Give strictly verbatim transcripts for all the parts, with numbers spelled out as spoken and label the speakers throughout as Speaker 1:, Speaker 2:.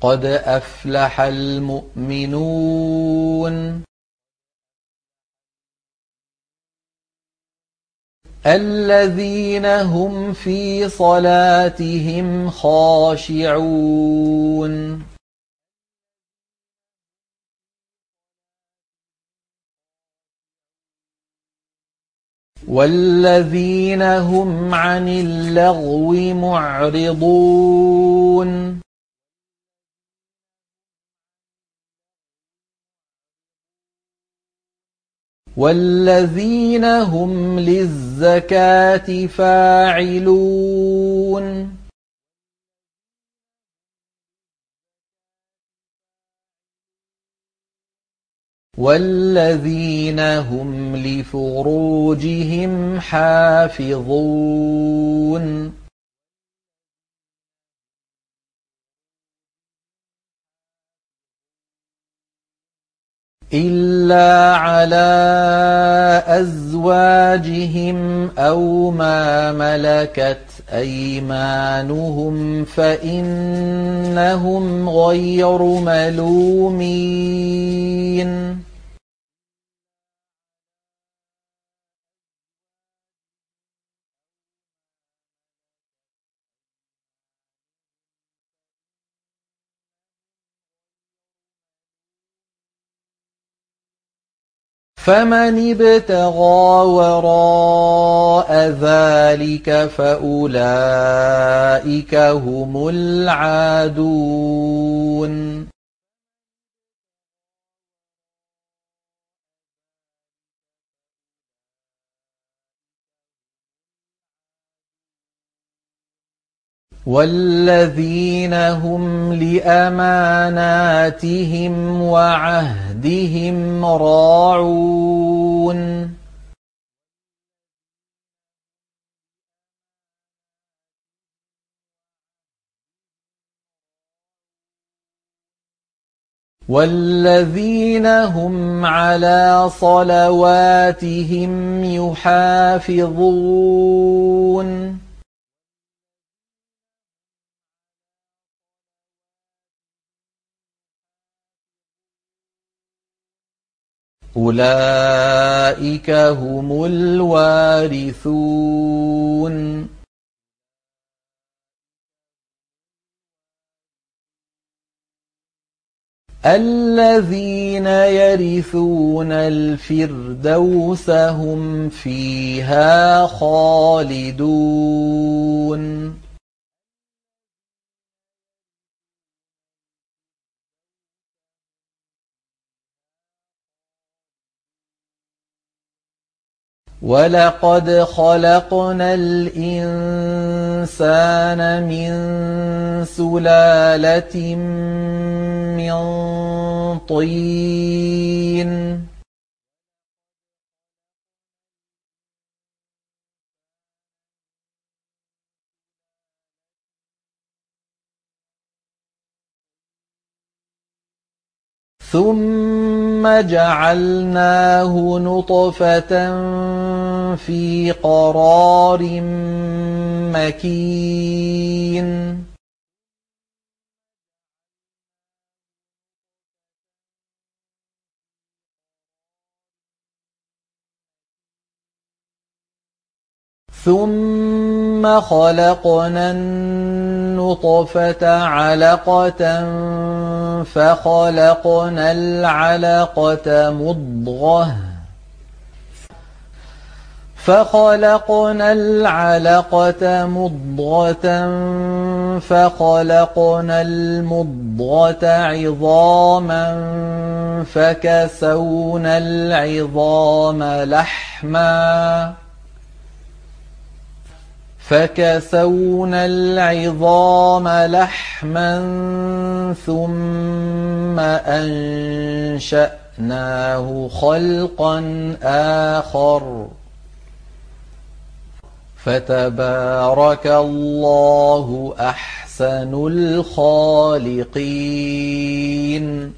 Speaker 1: قد أفلح المؤمنون الذين هم في صلاتهم خاشعون والذين هم عن اللغو معرضون والذين هم للزكاة فاعلون والذين هم لفروجهم حافظون إلا على أزواجهم أو ما ملكت أيمانهم فإنهم غير ملومين فمن ابتغى وراء ذلك فأولئك هم العادون والذين هم لأماناتهم وعهدهم راعون والذين هم على صلواتهم يحافظون أولئك هم الوارثون الذين يرثون الفردوس هم فيها خالدون وَلَقَدْ خَلَقْنَا الْإِنسَانَ مِن سُلَالَةٍ مِّن طِينٍ ثُمَّ جَعَلْنَاهُ نُطْفَةً فِي قَرَارٍ مَّكِينٍ ثُمَّ خَلَقْنَا النُّطْفَةَ عَلَقَةً فَخَلَقْنَا الْعَلَقَةَ مُضْغَةً فَخَلَقْنَا الْعَلَقَةَ مُضْغَةً فَخَلَقْنَا الْمُضْغَةَ عِظَامًا فَكَسَوْنَا الْعِظَامَ لَحْمًا فَكَسَوْنَا الْعِظَامَ لَحْمًا ثُمَّ أَنشَأْنَاهُ خَلْقًا آخَرَ فَتَبَارَكَ اللَّهُ أَحْسَنُ الْخَالِقِينَ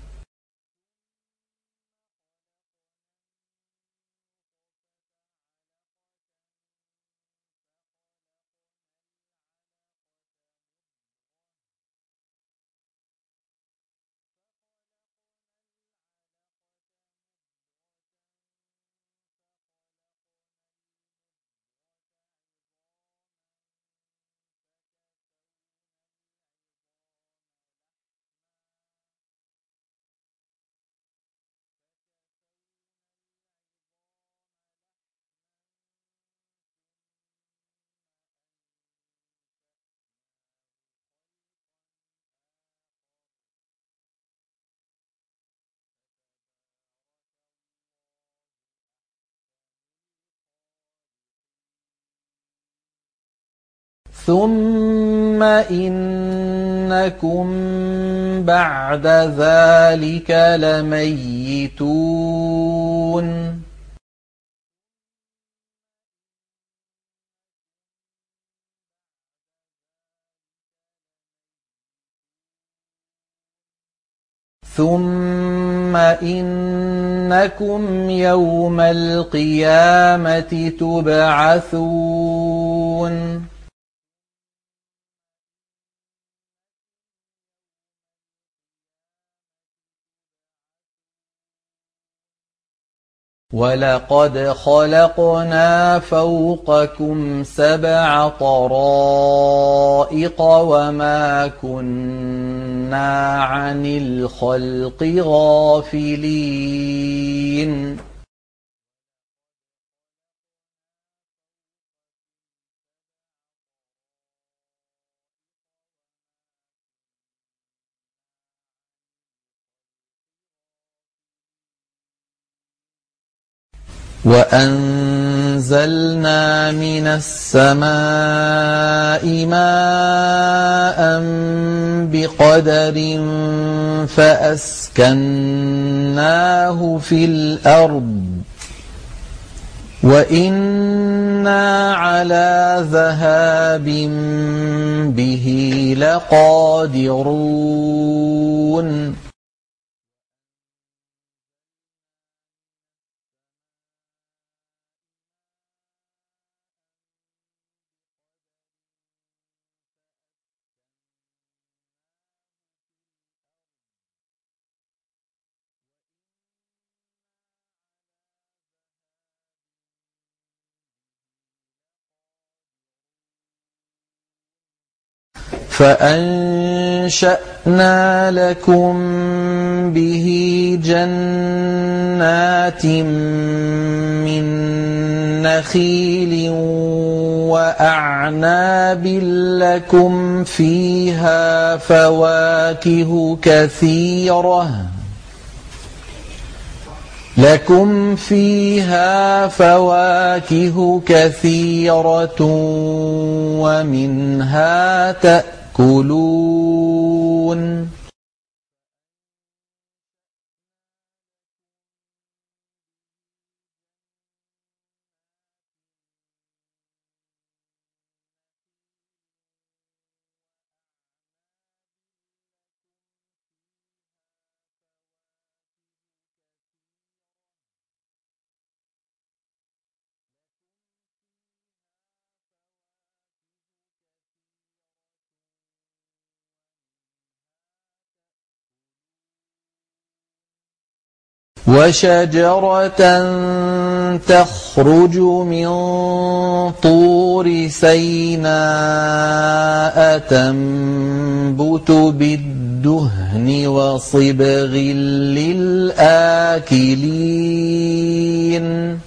Speaker 1: ثُمَّ إِنَّكُم بَعْدَ ذَٰلِكَ لَمَيِّتُونَ ثُمَّ إِنَّكُمْ يَوْمَ الْقِيَامَةِ تُبْعَثُونَ وَلَقَدْ خَلَقْنَا فَوْقَكُمْ سَبْعَ طَرَائِقَ وَمَا كُنَّا عَنِ الْخَلْقِ غَافِلِينَ وَأَنزَلْنَا مِنَ السَّمَاءِ مَاءً بِقَدَرٍ فَأَسْكَنَّاهُ فِي الْأَرْضِ وَإِنَّا عَلَىٰ ذَهَابٍ بِهِ لَقَادِرُونَ فَأَنشَأْنَا لَكُم بِهِ جَنَّاتٍ مِّن نَّخِيلٍ وَأَعْنَابٍ لَّكُمْ فِيهَا فَوَاكِهُ كَثِيرَةٌ لَكُمْ فِيهَا فَوَاكِهُ كَثِيرَةٌ وَمِنْهَا تَأْكُلُونَ وَشَجَرَةً تَخْرُجُ مِن طُورِ سَيْنَاءَ تَنبُتُ بِالدُّهْنِ وَصِبْغٍ لِّلْآكِلِينَ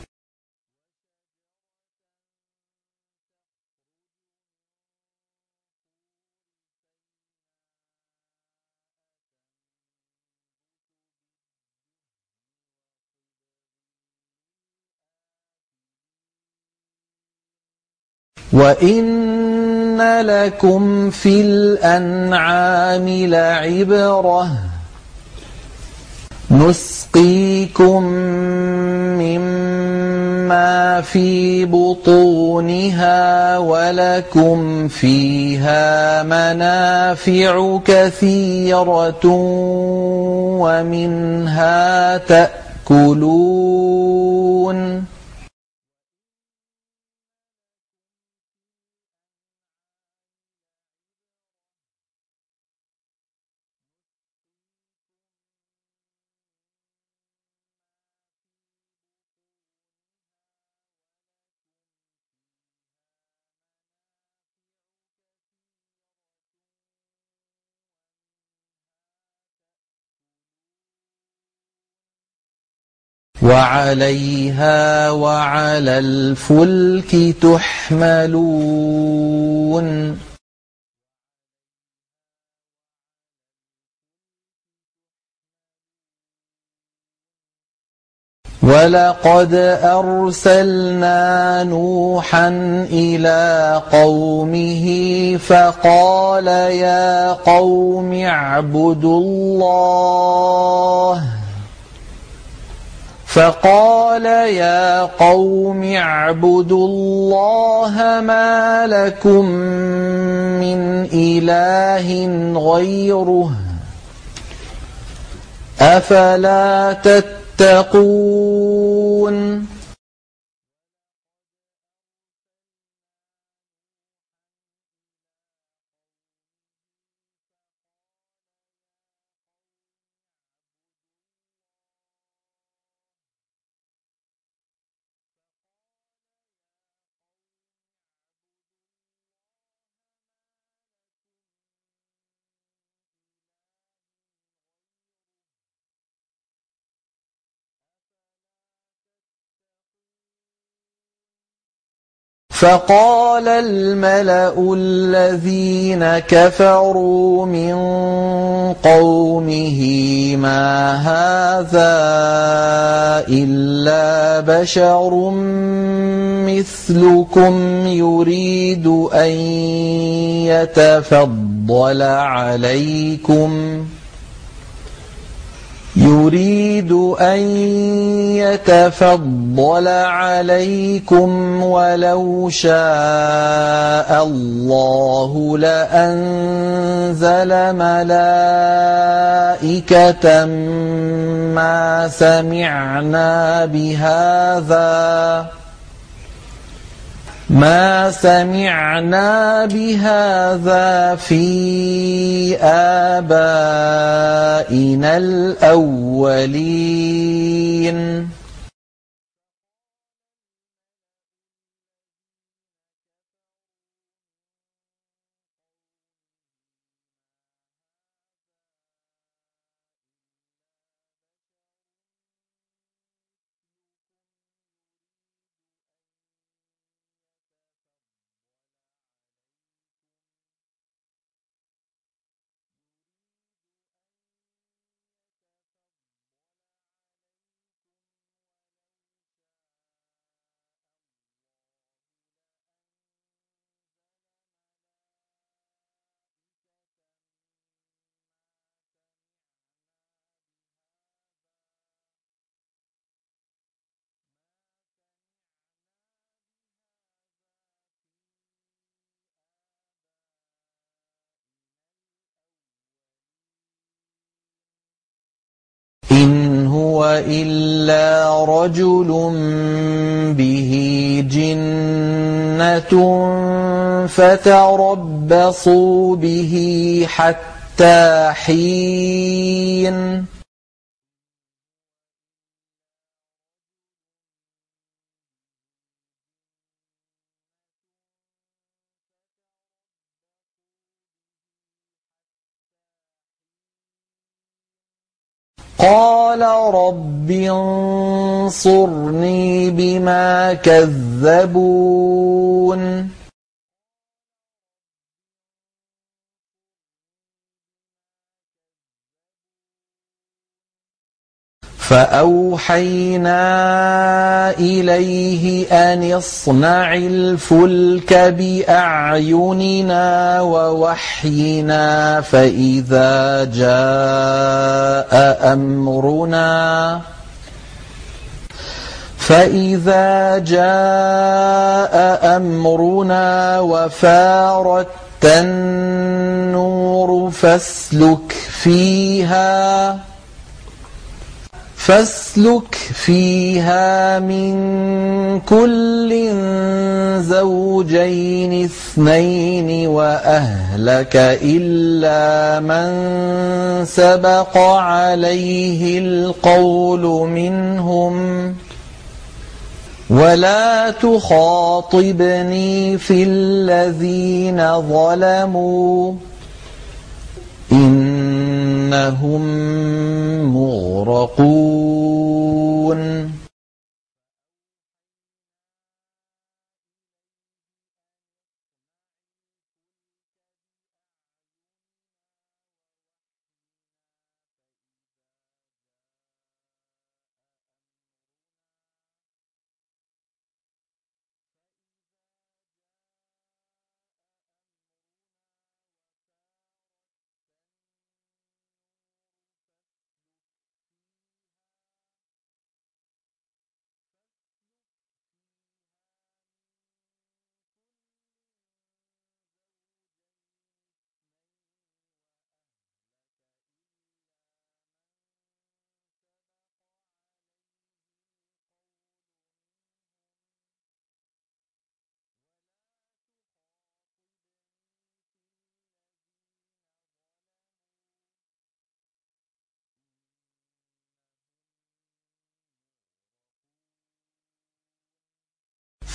Speaker 1: وَإِنَّ لَكُمْ فِي الْأَنْعَامِ لَعِبْرَةً ۖ نُّسْقِيكُم مِّمَّا فِي بُطُونِهَا وَلَكُمْ فِيهَا مَنَافِعُ كَثِيرَةٌ وَمِنْهَا تَأْكُلُونَ وَعَلَيْهَا وَعَلَى الْفُلْكِ تُحْمَلُونَ ولقد أرسلنا نوحا إلى قومه فقال يا قوم اعبدوا الله فقال يا قوم اعبدوا الله ما لكم من إله غيره أفلا تتقون فقال الملأ الذين كفروا من قومه ما هذا إلا بشر مثلكم يريد أن يتفضل عليكم يريد أن يتفضل عليكم ولو شاء الله لأنزل ملائكة ما سمعنا بهذا ما سمعنا بهذا في آبائنا الأولين إن هو إلا رجل به جنة فتربصوا به حتى حين قال رب انصرني بما كذبون فأوحينا إليه أن اصنع الفلك بأعيننا ووحينا فإذا جاء أمرنا فإذا جاء أمرنا وفارت النور فاسلك فيها فاسلك فيها من كل زوجين اثنين وأهلك إلا من سبق عليه القول منهم ولا تخاطبني في الذين ظلموا إنهم مغرقون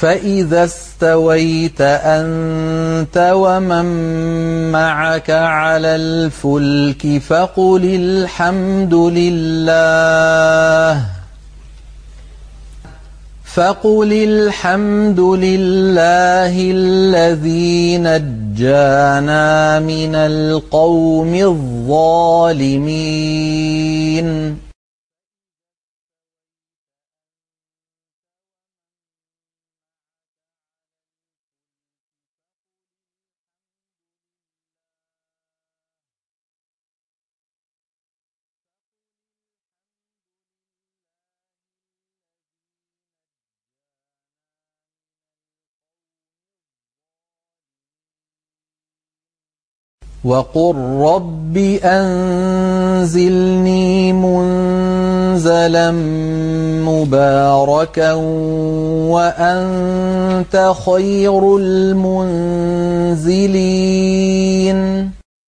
Speaker 1: فإذا استويت أنت ومن معك على الفلك فقل الحمد لله فقل الحمد لله الذي نجانا من القوم الظالمين وقل رب أنزلني منزلا مباركا وأنت خير المنزلين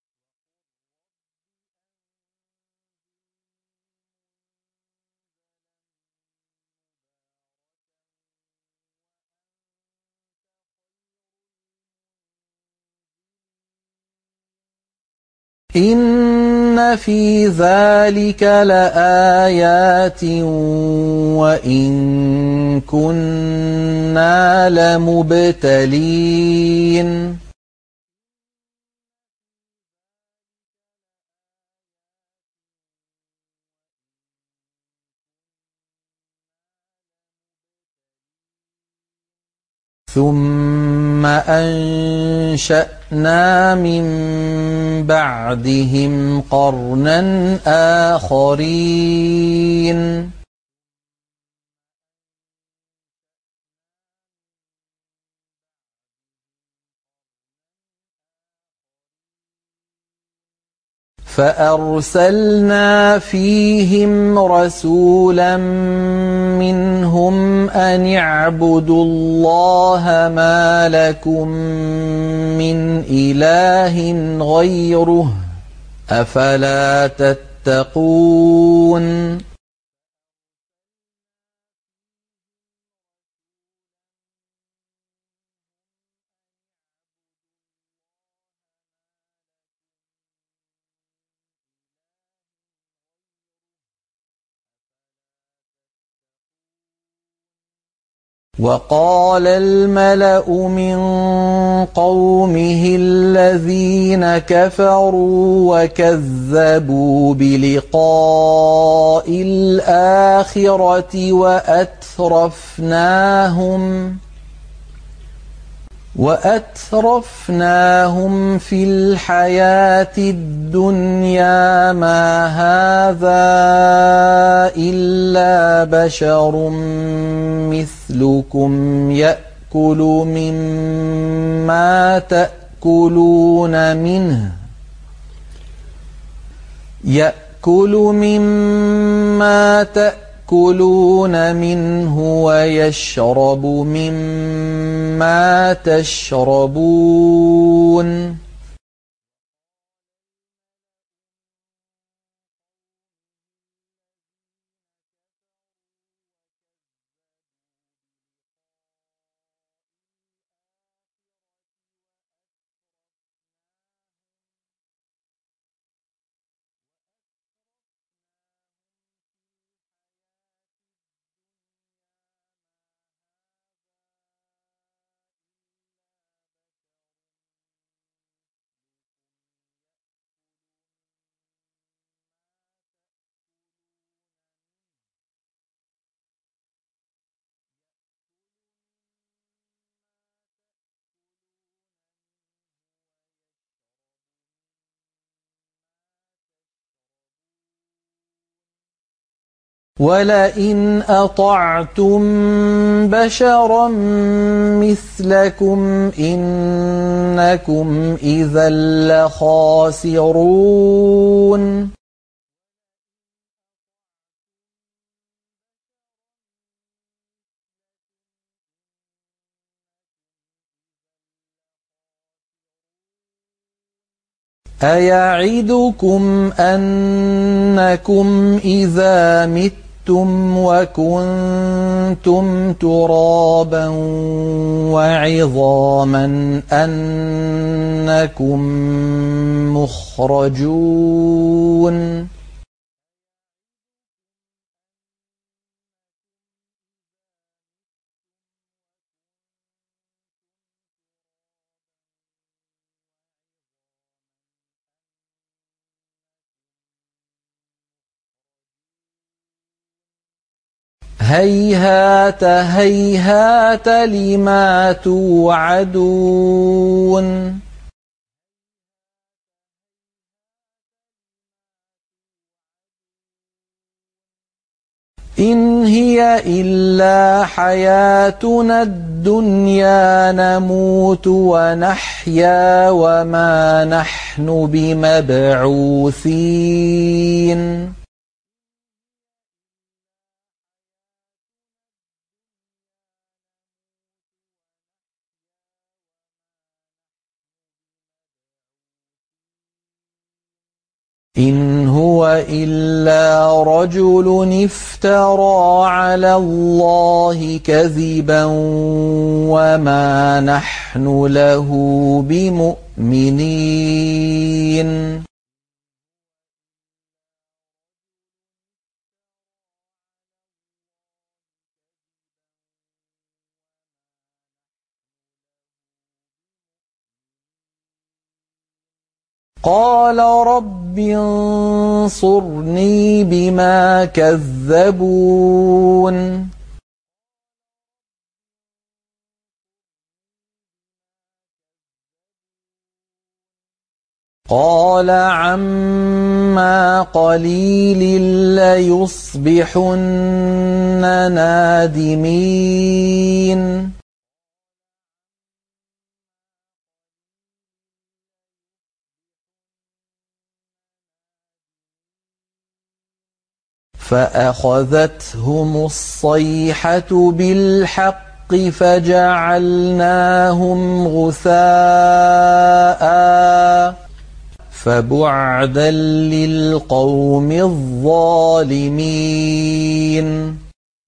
Speaker 1: إن في ذلك لآيات وإن كنا لمبتلين ثم أنشأنا من بعدهم قرنا آخرين فأرسلنا فيهم رسولا منهم أن اعبدوا الله ما لكم من إله غيره أفلا تتقون وقال الملأ من قومه الذين كفروا وكذبوا بلقاء الآخرة وأترفناهم وأترفناهم في الحياة الدنيا ما هذا إلا بشر مثلكم يأكل مما تأكلون منه يأكل مما تأكلون منه ويشرب مما تشربون ولئن أطعتم بشرا مثلكم إنكم إذا لخاسرون أيعدكم أنكم إذا متم وكنتم ترابا وعظاما أنكم مخرجون هيهات هيهات لما توعدون إن هي إلا حياتنا الدنيا نموت ونحيا وما نحن بمبعوثين إن هو إلا رجل افترى على الله كذبا وما نحن له بمؤمنين قال رب انصرني بما كذبون قال عما قليل ليصبحن نادمين فأخذتهم الصيحة بالحق فجعلناهم غثاء فبعدا للقوم الظالمين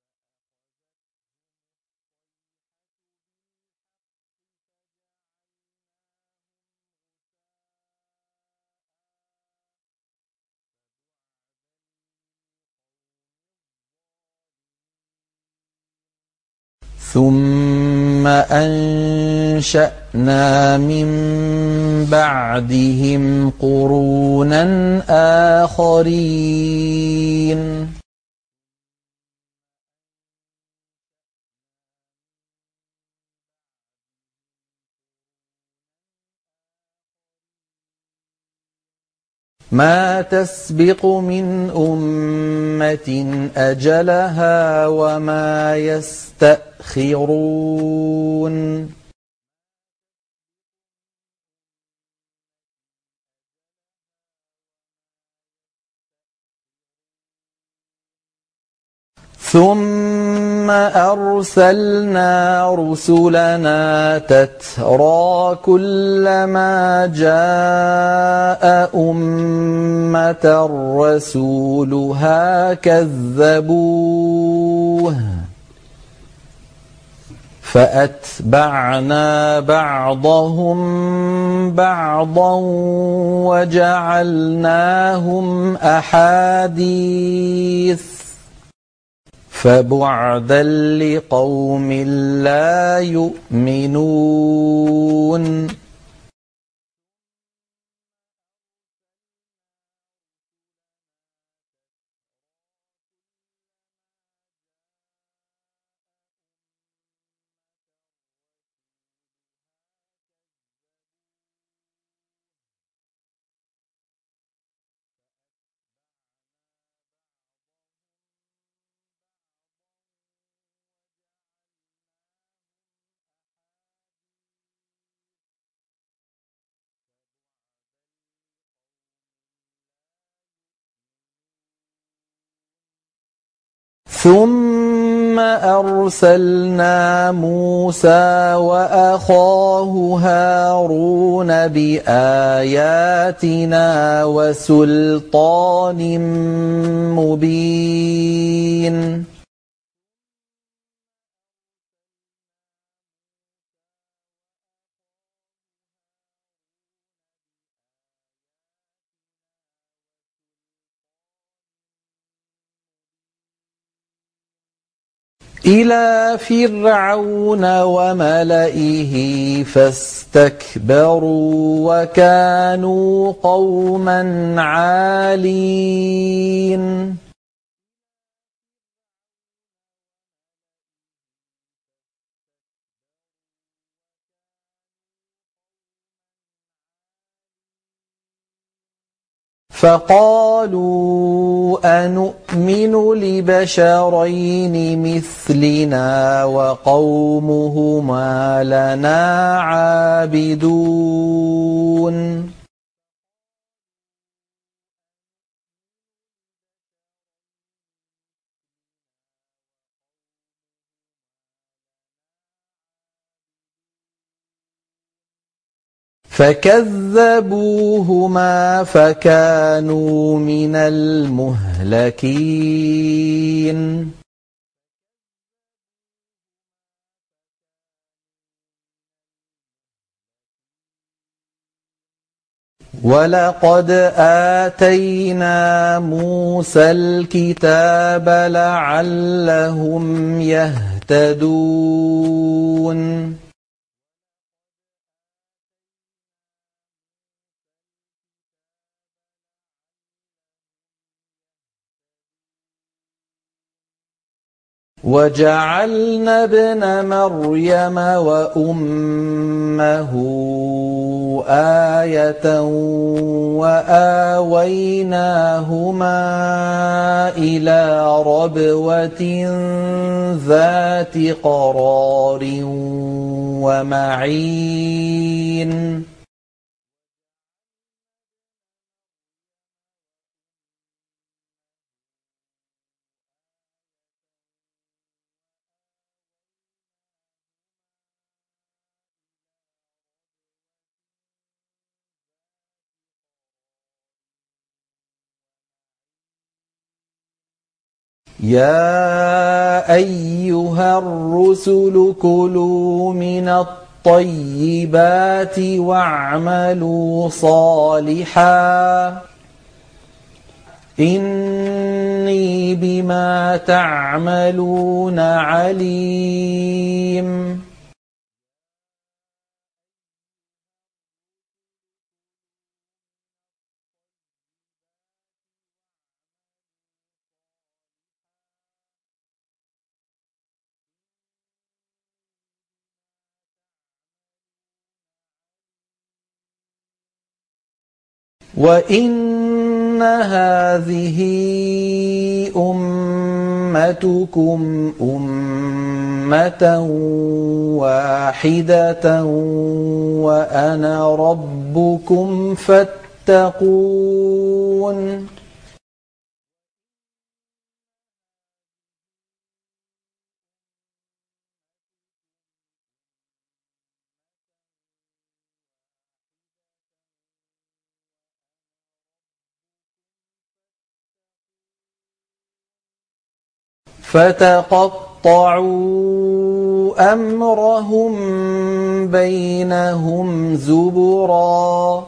Speaker 1: ثم أنشأنا من بعدهم قرونا آخرين ما تسبق من أمة أجلها وما يستأخرون ثم أرسلنا رسلنا تترى كلما جاء أمة رسولها كذبوه فأتبعنا بعضهم بعضا وجعلناهم أحاديث فبعدا لقوم لا يؤمنون ثم أرسلنا موسى وأخاه هارون بآياتنا وسلطان مبين إلى فرعون وملئه فاستكبروا وكانوا قوما عالين فقالوا أنؤمن لبشرين مثلنا وقومهما لنا عابدون فكذبوهما فكانوا من المهلكين ولقد آتينا موسى الكتاب لعلهم يهتدون وجعلنا ابن مريم وأمه آية وآويناهما إلى ربوة ذات قرار ومعين يا أيها الرسل كلوا من الطيبات واعملوا صالحا إني بما تعملون عليم وإن هذه أمتكم أمة واحدة وأنا ربكم فاتقون فتقطعوا أمرهم بينهم زبرا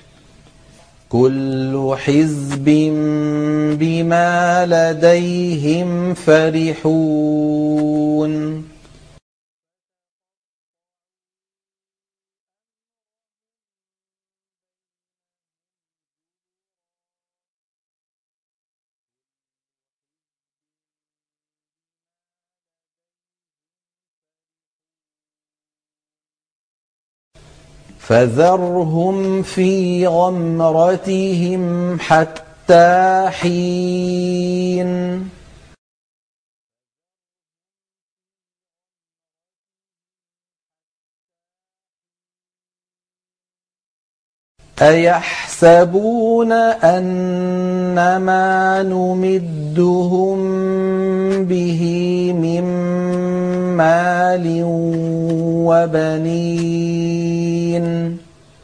Speaker 1: كل حزب بما لديهم فرحون فذرهم في غمرتهم حتى حين أيحسبون أن ما نمدهم به من مال وبنين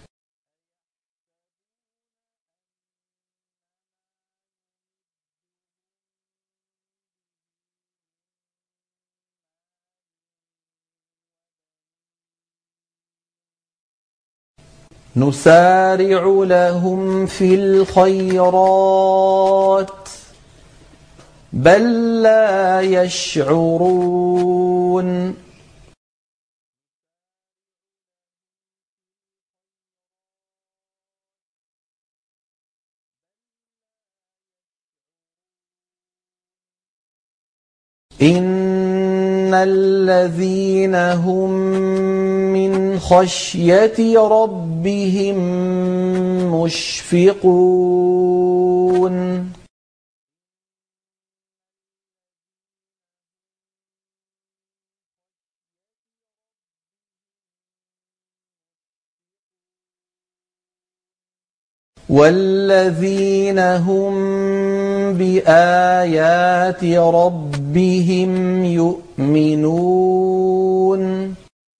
Speaker 1: نسارع لهم في الخيرات بل لا يشعرون إن الذين هم من خشية ربهم مشفقون والذين هم بآيات ربهم يؤمنون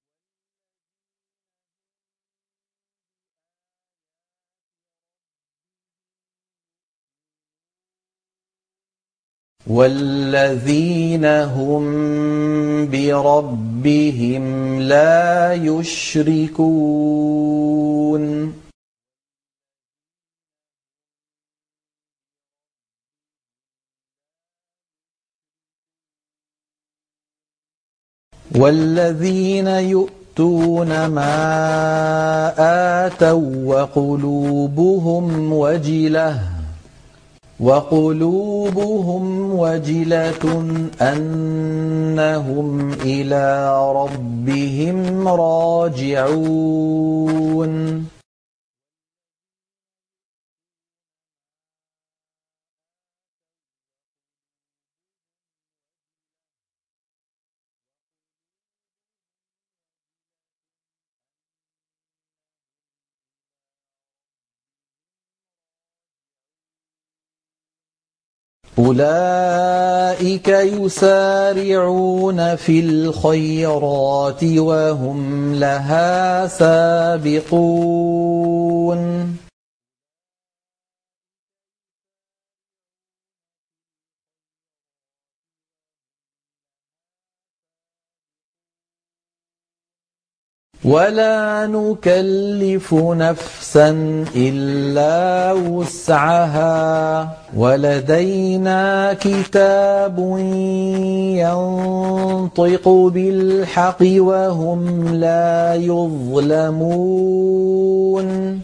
Speaker 1: والذين هم بربهم لا يشركون والذين يؤتون ما آتوا وقلوبهم وجلة وقلوبهم وجلة أنهم إلى ربهم راجعون أولئك يسارعون في الخيرات وهم لها سابقون ولا نكلف نفسا إلا وسعها ولدينا كتاب ينطق بالحق وهم لا يظلمون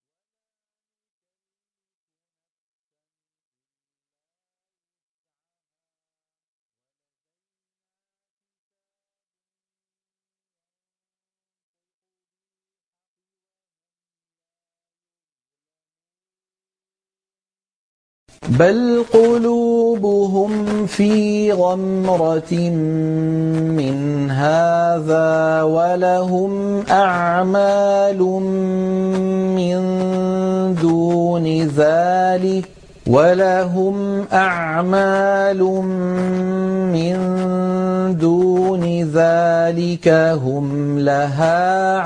Speaker 1: بل قلوبهم في غمرة من هذا ولهم أعمال من دون ذلك ولهم أعمال من دون ذلك هم لها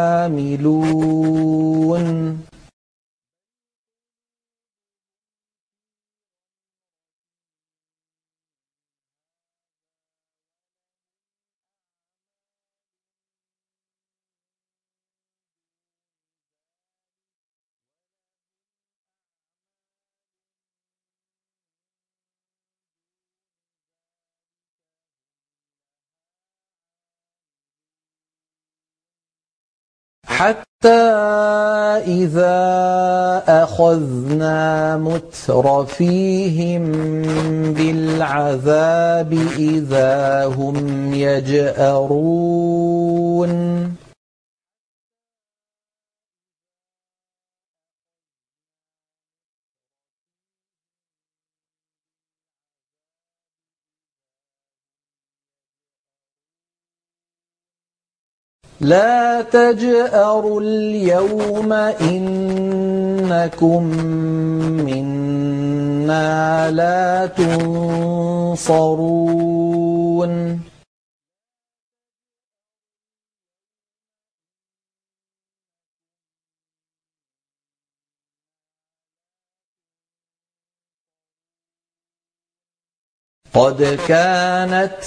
Speaker 1: عاملون حتى إذا أخذنا مترفيهم بالعذاب إذا هم يجأرون لا تجأروا اليوم إنكم منا لا تنصرون قد كانت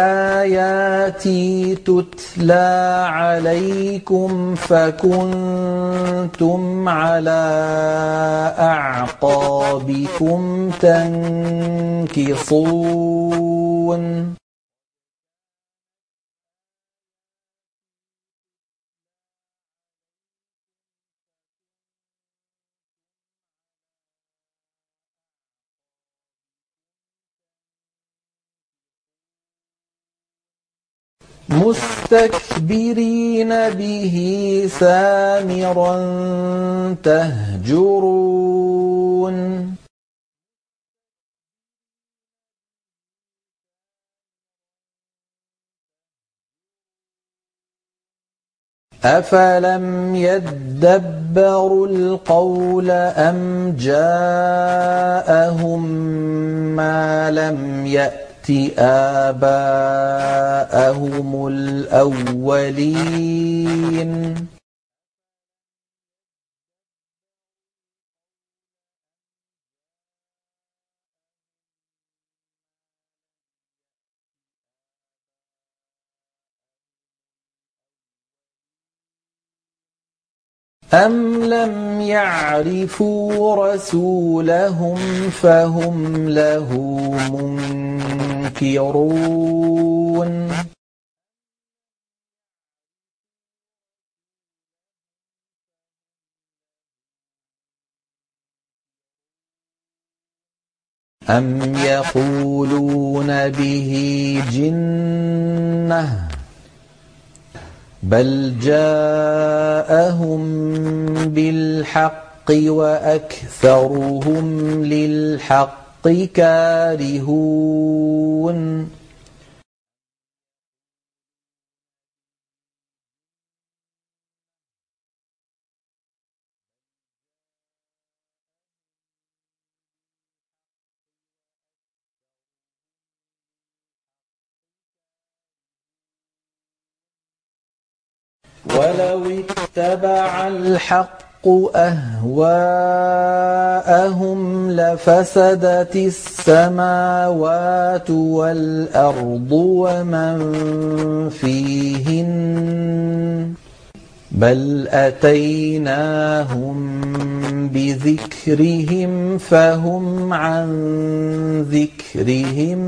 Speaker 1: آياتي تتلى عليكم فكنتم على أعقابكم تنكصون مستكبرين به سامرا تهجرون أفلم يدبروا القول أم جاءهم ما لم يأت آباءهم الأولين أم لم يعرفوا رسولهم فهم له منكرون أم يقولون به جنة بل جاءهم بالحق وأكثرهم للحق كارهون ولو اتبع الحق أهواءهم لفسدت السماوات والأرض ومن فيهن بل أتيناهم بذكرهم فهم عن ذكرهم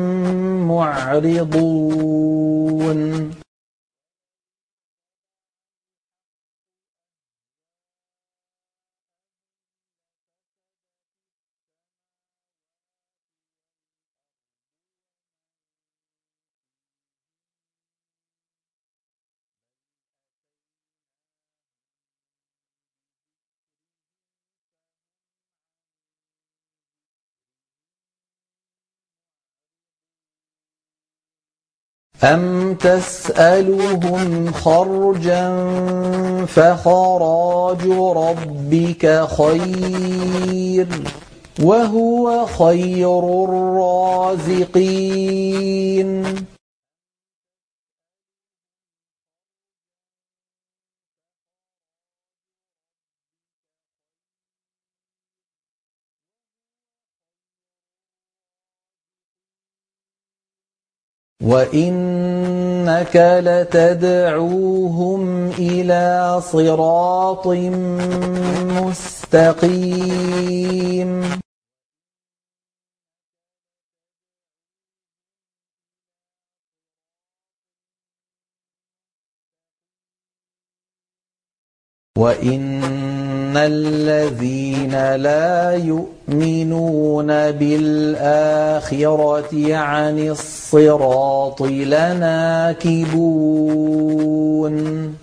Speaker 1: معرضون أم تسألهم خرجا فخراج ربك خير وهو خير الرازقين وإنك لتدعوهم إلى صراط مستقيم وَإِنَّ الَّذِينَ لَا يُؤْمِنُونَ بِالْآخِرَةِ عَنِ الصِّرَاطِ لَنَاكِبُونَ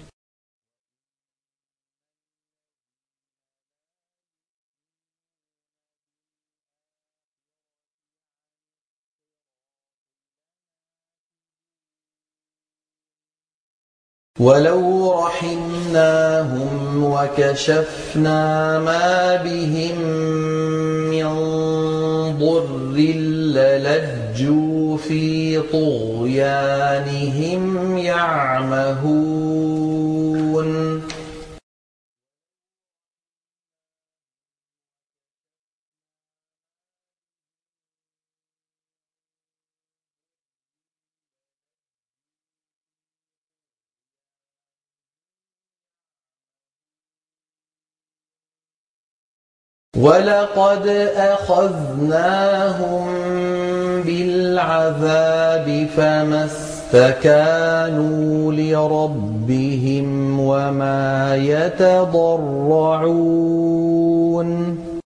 Speaker 1: وَلَوْ رَحِمْنَاهُمْ وَكَشَفْنَا مَا بِهِم مِّن ضُرٍّ لَّلَجُّوا فِي طُغْيَانِهِمْ يَعْمَهُونَ وَلَقَدْ أَخَذْنَاهُم بِالْعَذَابِ فَمَا اسْتَكَانُوا لِرَبِّهِمْ وَمَا يَتَضَرَّعُونَ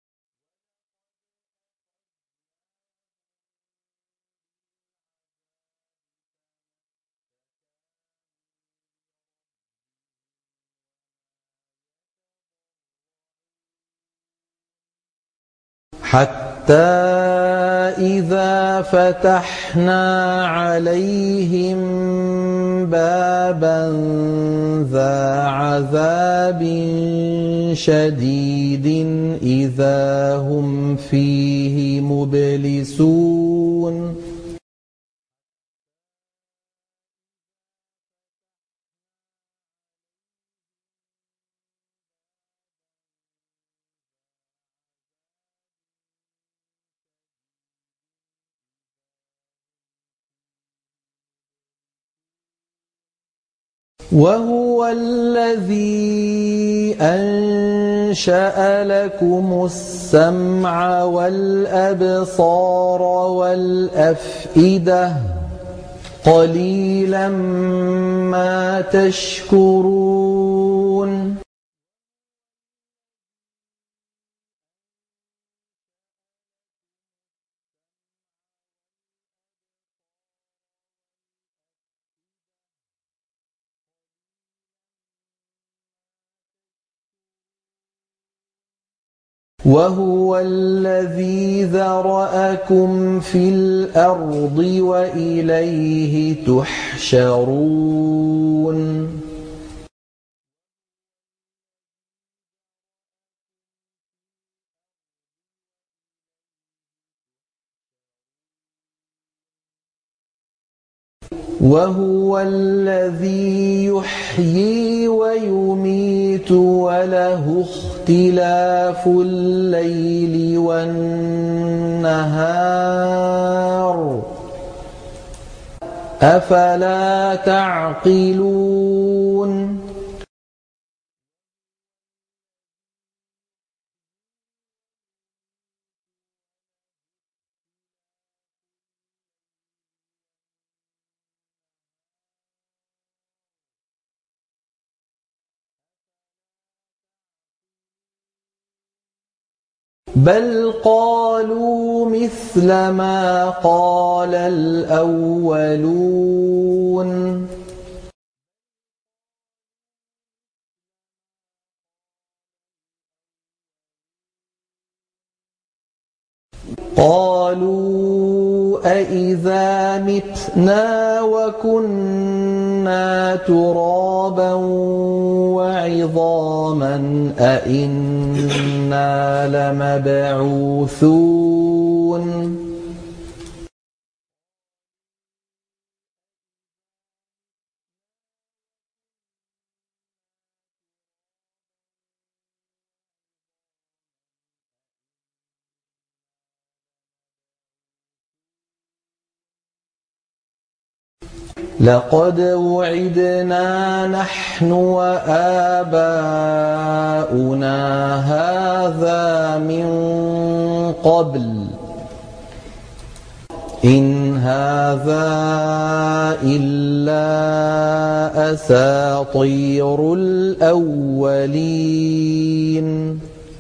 Speaker 1: حَتَّى إِذَا فَتَحْنَا عَلَيْهِم بَابًا ذَا عَذَابٍ شَدِيدٍ إِذَا هُمْ فِيهِ مُبْلِسُونَ وَهُوَ الَّذِي أَنشَأَ لَكُمُ السَّمْعَ وَالْأَبْصَارَ وَالْأَفْئِدَةَ ۚ قَلِيلًا مَّا تَشْكُرُونَ وَهُوَ الَّذِي ذَرَأَكُمْ فِي الْأَرْضِ وَإِلَيْهِ تُحْشَرُونَ وَهُوَ الَّذِي يُحْيِي وَيُمِيتُ وَلَهُ اخْتِلَافُ اللَّيْلِ وَالنَّهَارِ ۚ أَفَلَا تَعْقِلُونَ بَلْ قَالُوا مِثْلَ مَا قَالَ الْأَوَّلُونَ قَالُوا أَإِذَا مِتْنَا وَكُنَّا تُرَابًا وَعِظَامًا أَإِنَّا لَمَبْعُوثُونَ لَقَدْ وُعِدْنَا نَحْنُ وَآبَاؤُنَا هَٰذَا مِن قَبْلُ إِنْ هَٰذَا إِلَّا أَسَاطِيرُ الْأَوَّلِينَ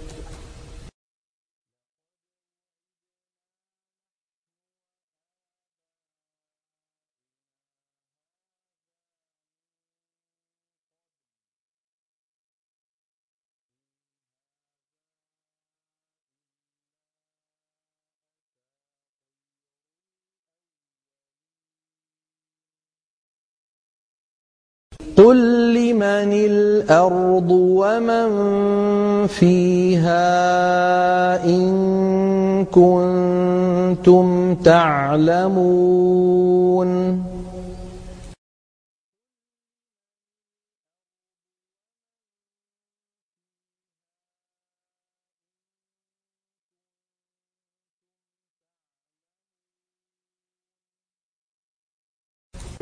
Speaker 1: قُل لِّمَنِ الْأَرْضُ وَمَن فِيهَا إِن كُنتُمْ تَعْلَمُونَ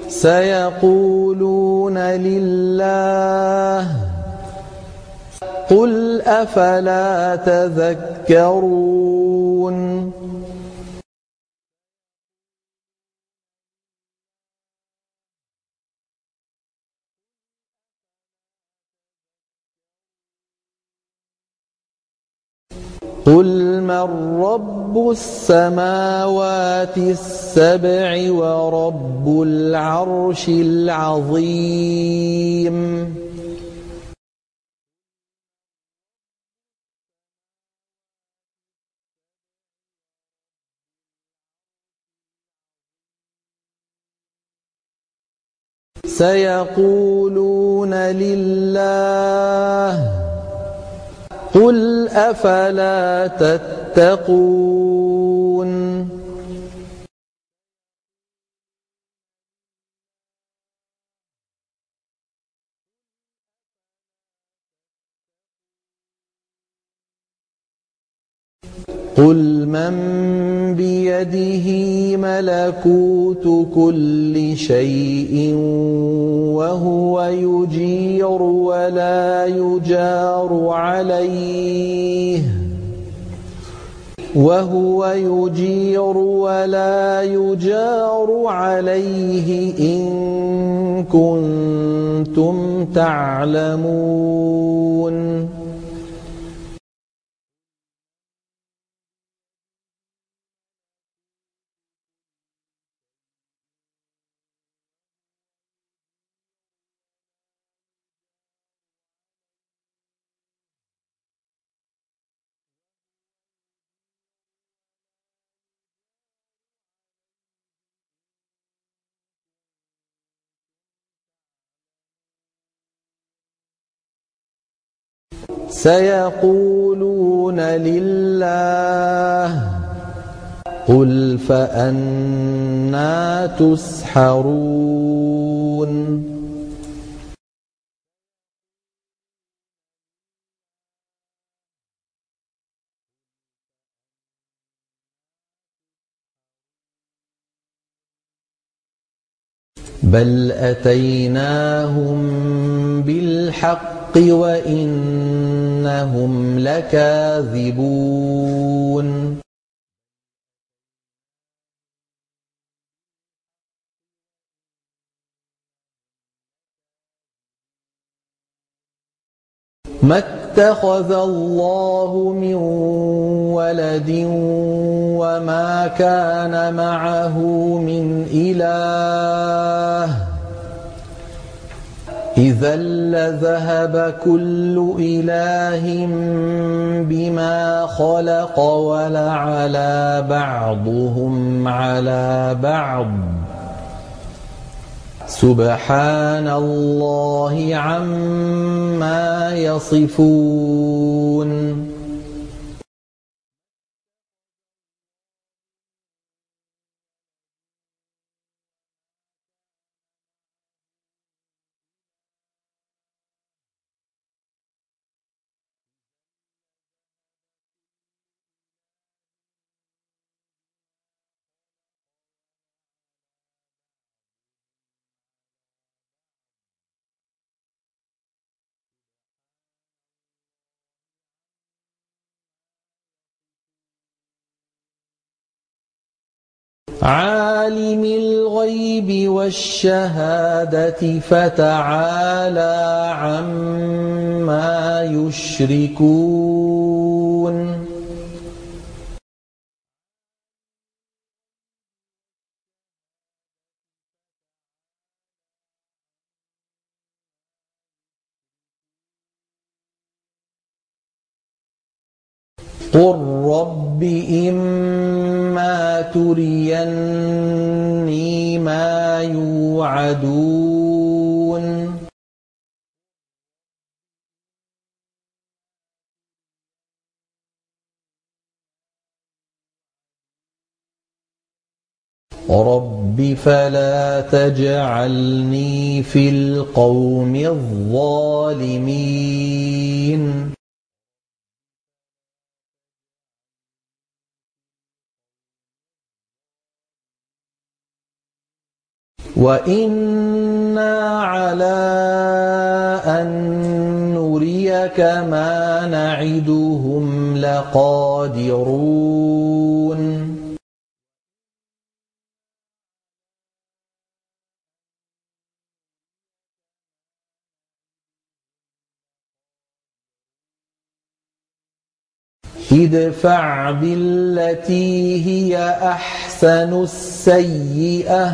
Speaker 1: سَيَقُولُونَ لِلَّهِ قُلْ أَفَلَا تَذَكَّرُونَ قُلْ مَن رَّبُّ السَّمَاوَاتِ السَّبْعِ وَرَبُّ الْعَرْشِ الْعَظِيمِ سَيَقُولُونَ لِلَّهِ قُلْ أَفَلَا تَتَّقُونَ قُلْ مَن بِيَدِهِ مَلَكُوتُ كُلِّ شَيْءٍ وَهُوَ يُجِيرُ وَلَا يُجَارُ عَلَيْهِ وَهُوَ يُجِيرُ وَلَا يُجَارُ عَلَيْهِ إِن كُنتُمْ تَعْلَمُونَ سَيَقُولُونَ لِلَّهِ قُلْ فَأَنَّىٰ تُسْحَرُونَ بَلْ أَتَيْنَاهُم بِالْحَقِّ وَإِنَّهُمْ لَكَاذِبُونَ مَا اتَّخَذَ اللَّهُ مِن وَلَدٍ وَمَا كَانَ مَعَهُ مِنْ إِلَٰهٍ ۚ إِذًا لَّذَهَبَ كُلُّ إِلَٰهٍ بِمَا خَلَقَ وَلَعَلَا بَعْضُهُمْ عَلَىٰ بَعْضٍ ۚ سُبْحَانَ اللَّهِ عَمَّا يَصِفُونَ عَالِمِ الْغَيْبِ وَالشَّهَادَةِ فَتَعَالَىٰ عَمَّا يُشْرِكُونَ قُل رَّبِّ إِمَّا تُرِيَنِّي مَا يُوعَدُونَ رَبِّ فَلَا تَجْعَلْنِي فِي الْقَوْمِ الظَّالِمِينَ وَإِنَّا عَلَىٰ أَن نُّرِيَكَ كما نعدهم لقادرون ادفع بالتي هي أحسن السيئة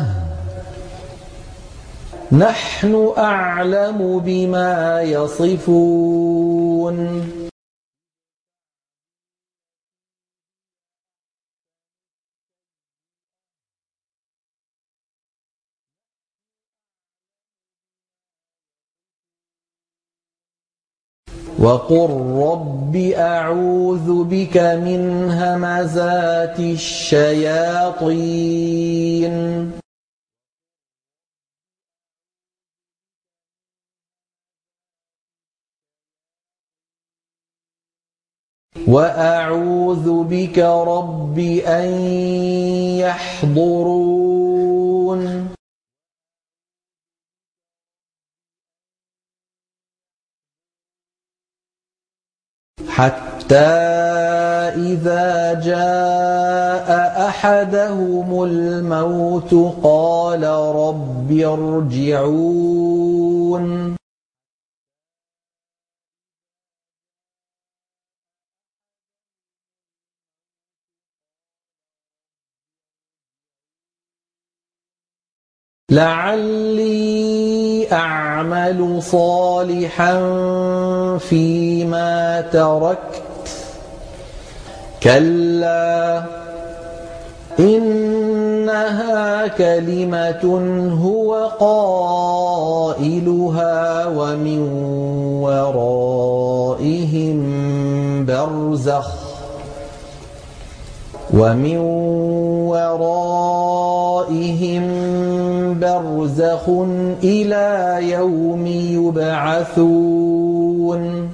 Speaker 1: نحن أعلم بما يصفون وقل رب أعوذ بك من همزات الشياطين وأعوذ بك رب أن يحضرون حتى إذا جاء أحدهم الموت قال رب ارجعون لعلي أعمل صالحا فيما تركت كلا إنها كلمة هو قائلها ومن ورائهم برزخ ومن ورائهم برزخ إلى يوم يبعثون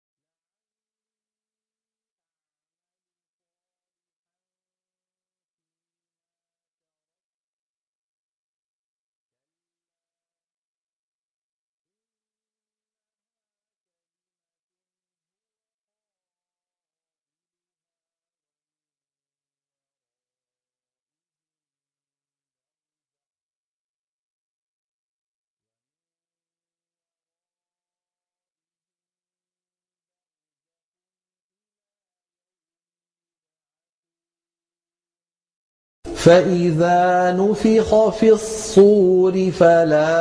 Speaker 1: فإذا نفخ في الصور فلا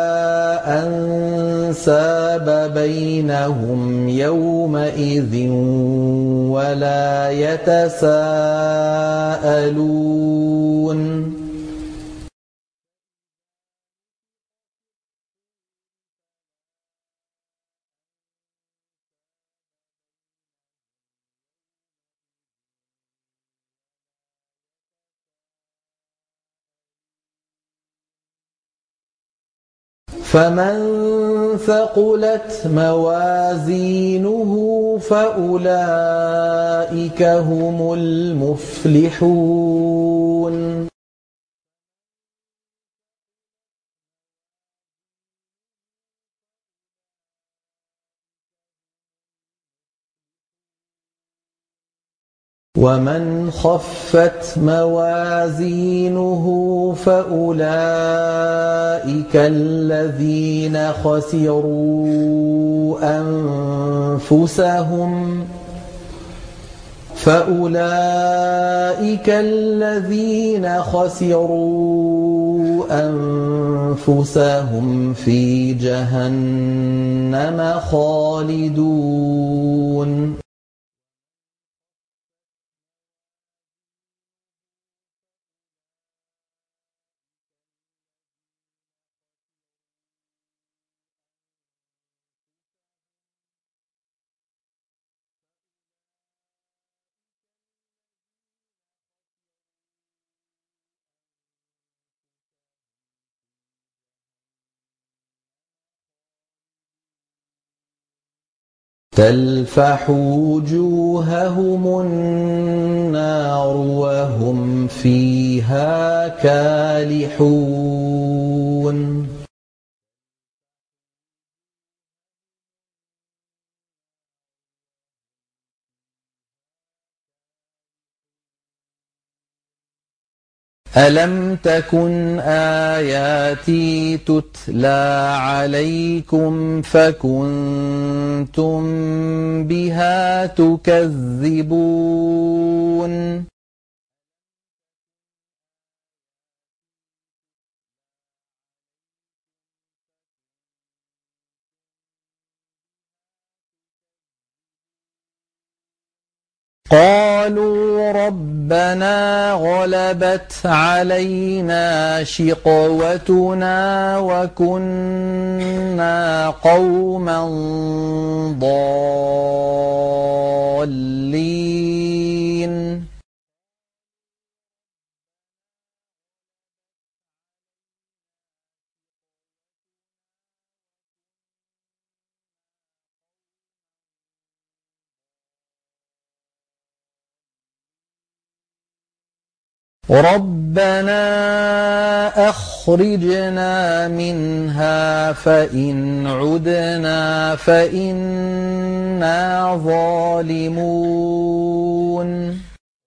Speaker 1: أنساب بينهم يومئذ ولا يتساءلون فمن ثقلت موازينه فأولئك هم المفلحون ومن خفت موازينه فأولئك الذين خسروا أنفسهم فأولئك الذين خسروا أنفسهم في جهنم خالدون تلفح وجوههم النار وهم فيها كالحون أَلَمْ تَكُنْ آيَاتِي تُتْلَىٰ عَلَيْكُمْ فَكُنتُم بِهَا تُكَذِّبُونَ قَالُوا رَبَّنَا غَلَبَتْ عَلَيْنَا شِقْوَتُنَا وَكُنَّا قَوْمًا ضَالِّينَ رَبَّنَا أَخْرِجْنَا مِنْهَا فَإِنْ عُدْنَا فَإِنَّا ظَالِمُونَ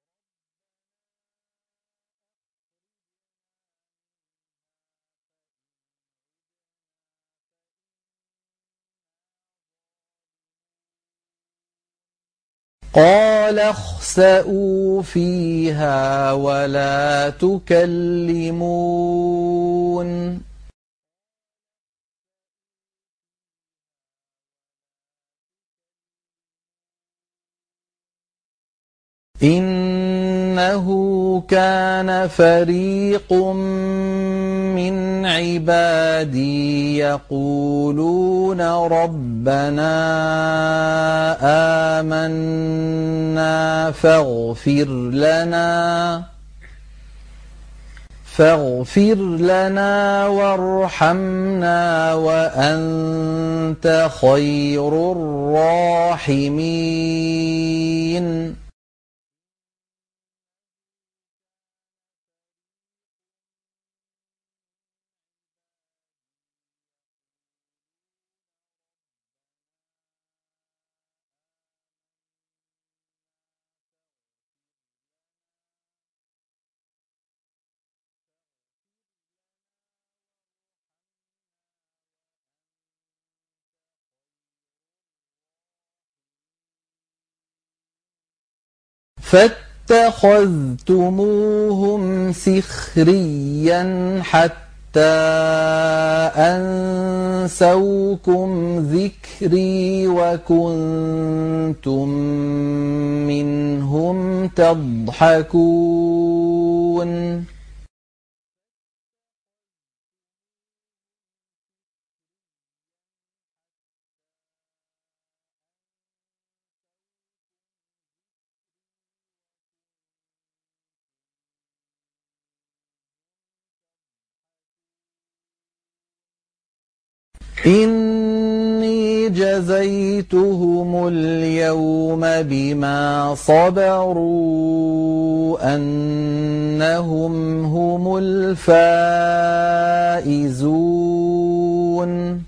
Speaker 1: قَالَ اخْسَئُوا فِيهَا وَلَا تُكَلِّمُونِ إِنَّهُ كَانَ فَرِيقٌ مِّنْ عِبَادِي يَقُولُونَ رَبَّنَا آمَنَّا فَاغْفِرْ لَنَا فاغفر لنا وارحمنا وأنت خير الراحمين فاتخذتموهم سخريا حتى أنسوكم ذكري وكنتم منهم تضحكون إِنِّي جَزَيْتُهُمُ الْيَوْمَ بِمَا صَبَرُوا أَنَّهُمْ هُمُ الْفَائِزُونَ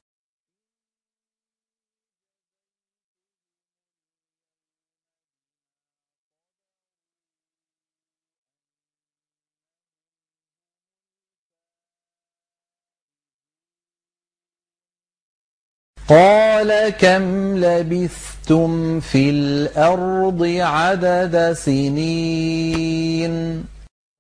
Speaker 1: قَالَ كَمْ لَبِثْتُمْ فِي الْأَرْضِ عَدَدَ سِنِينَ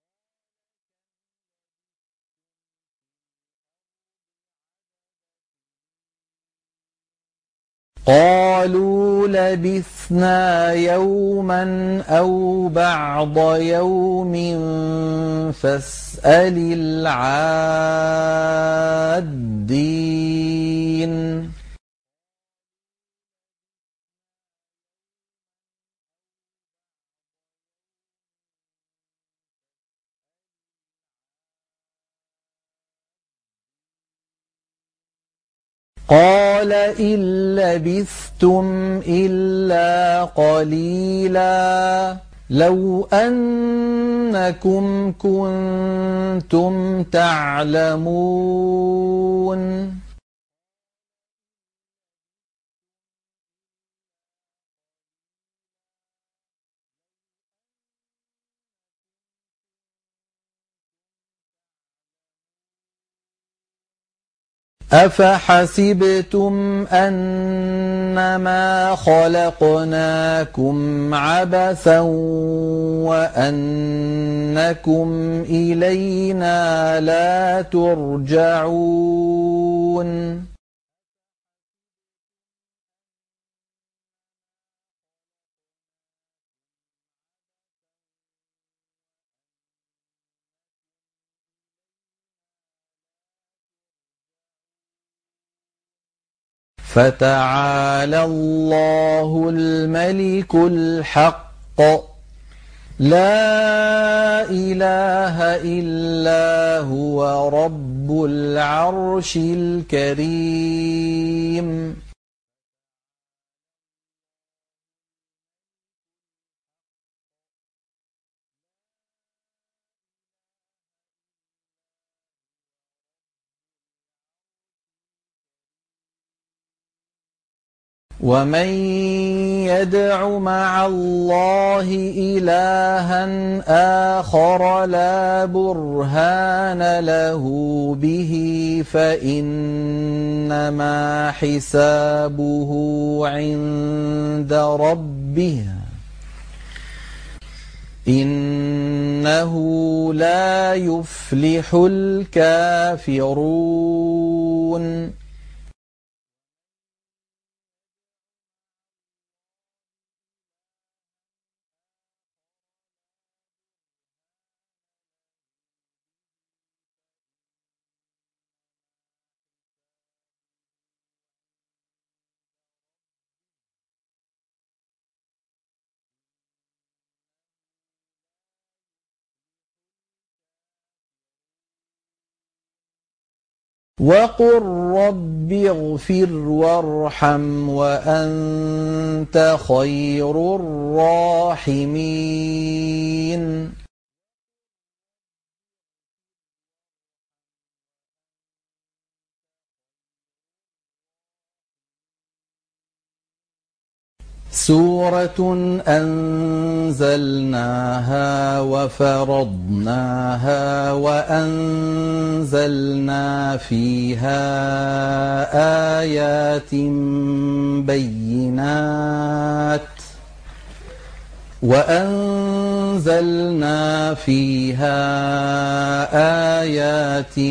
Speaker 1: قَالُوا لَبِثْنَا يَوْمًا أَوْ بَعْضَ يَوْمٍ فَاسْأَلِ الْعَادِّينَ قَالَ إِن لَّبِثْتُمْ إِلَّا قَلِيلًا لَّوْ أَنَّكُمْ كُنتُمْ تَعْلَمُونَ أفحسبتم أنما خلقناكم عبثا وأنكم إلينا لا ترجعون فتعالى الله الملك الحق لا إله إلا هو رب العرش الكريم ومن يدع مع الله إلها آخر لا برهان له به فإنما حسابه عند ربه إنه لا يفلح الكافرون وقل رب اغفر وارحم وأنت خير الراحمين سورة أنزلناها وفرضناها وأنزلنا فيها آيات بينات وأنزلنا فيها آيات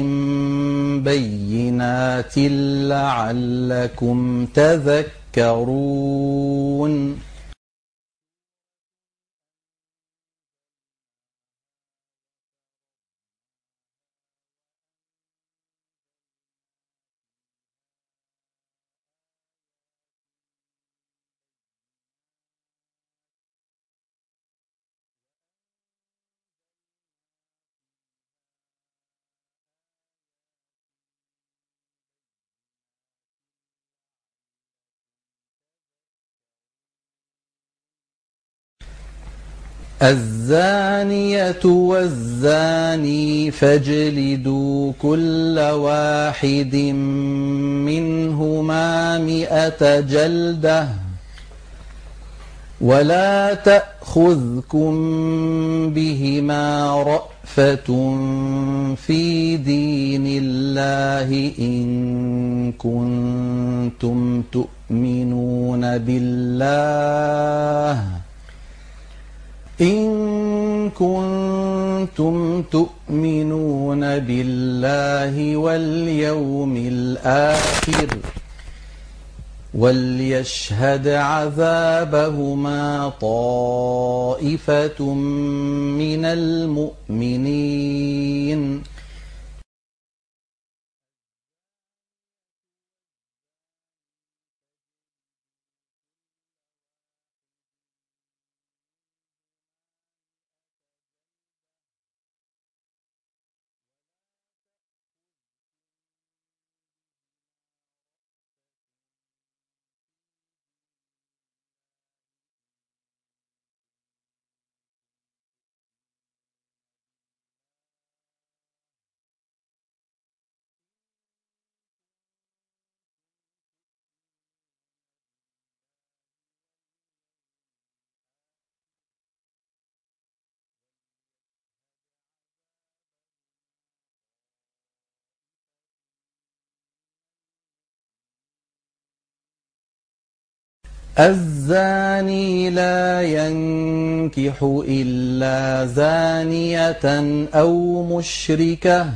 Speaker 1: بينات لعلكم تذكرون الزانية والزاني فاجلدوا كل واحد منهما مئة جلدة ولا تأخذكم بهما رأفة في دين الله إن كنتم تؤمنون بالله إن كنتم تؤمنون بالله واليوم الآخر وليشهد عذابهما طائفة من المؤمنين الزاني لا ينكح إلا زانية أو مشركة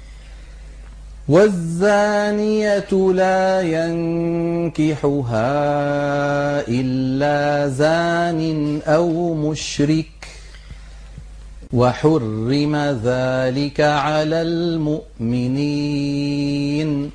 Speaker 1: والزانية لا ينكحها إلا زان أو مشرك وحرم ذلك على المؤمنين.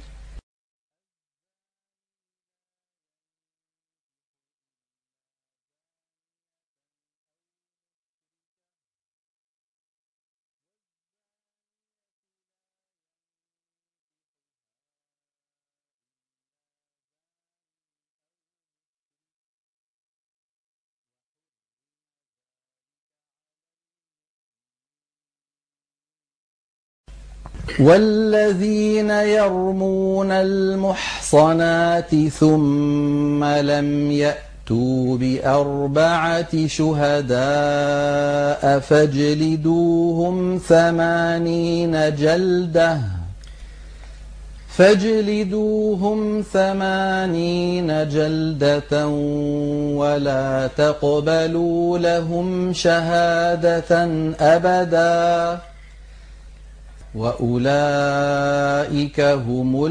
Speaker 1: والذين يرمون المحصنات ثم لم يأتوا بأربعة شهداء فاجلدوهم ثمانين جلدة فاجلدوهم ثمانين جلدة ولا تقبلوا لهم شهادة أبدا وأولئك هم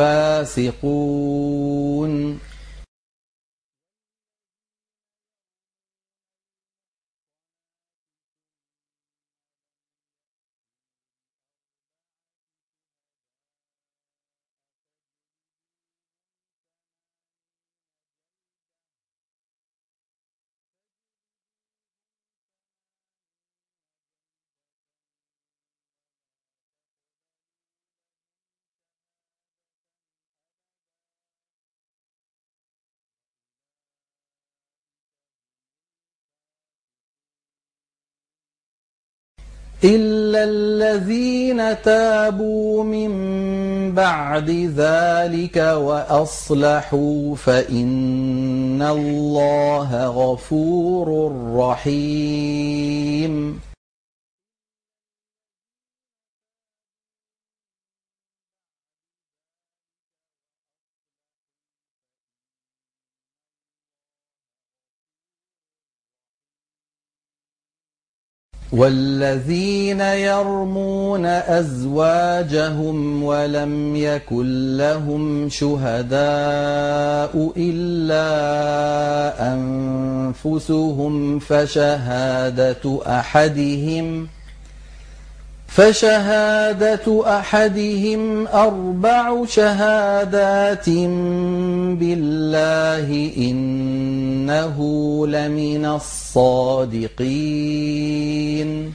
Speaker 1: الفاسقون. إلا الذين تابوا من بعد ذلك وأصلحوا فإن الله غفور رحيم. والذين يرمون أزواجهم ولم يكن لهم شهداء إلا أنفسهم فشهادة أحدهم فشهادة أحدهم أربع شهادات بالله إنه لمن الصادقين.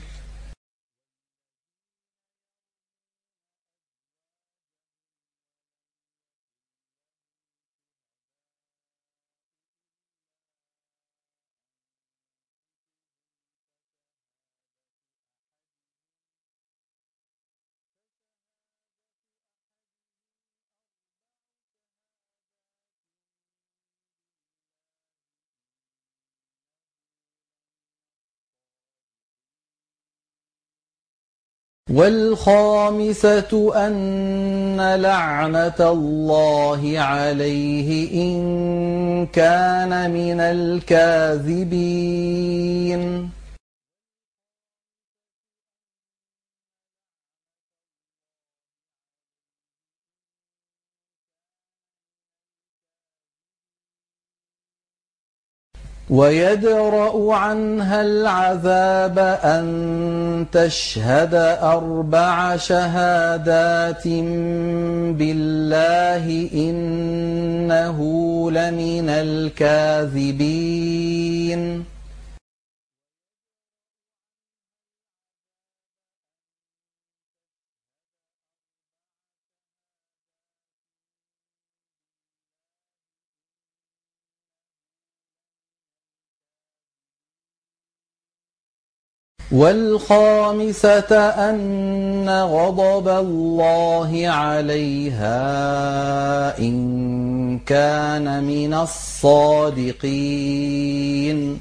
Speaker 1: والخامسة أن لعنة الله عليه إن كان من الكاذبين. ويدرأ عنها العذاب أن تشهد أربع شهادات بالله إنه لمن الكاذبين. والخامسة أن غضب الله عليها إن كان من الصادقين.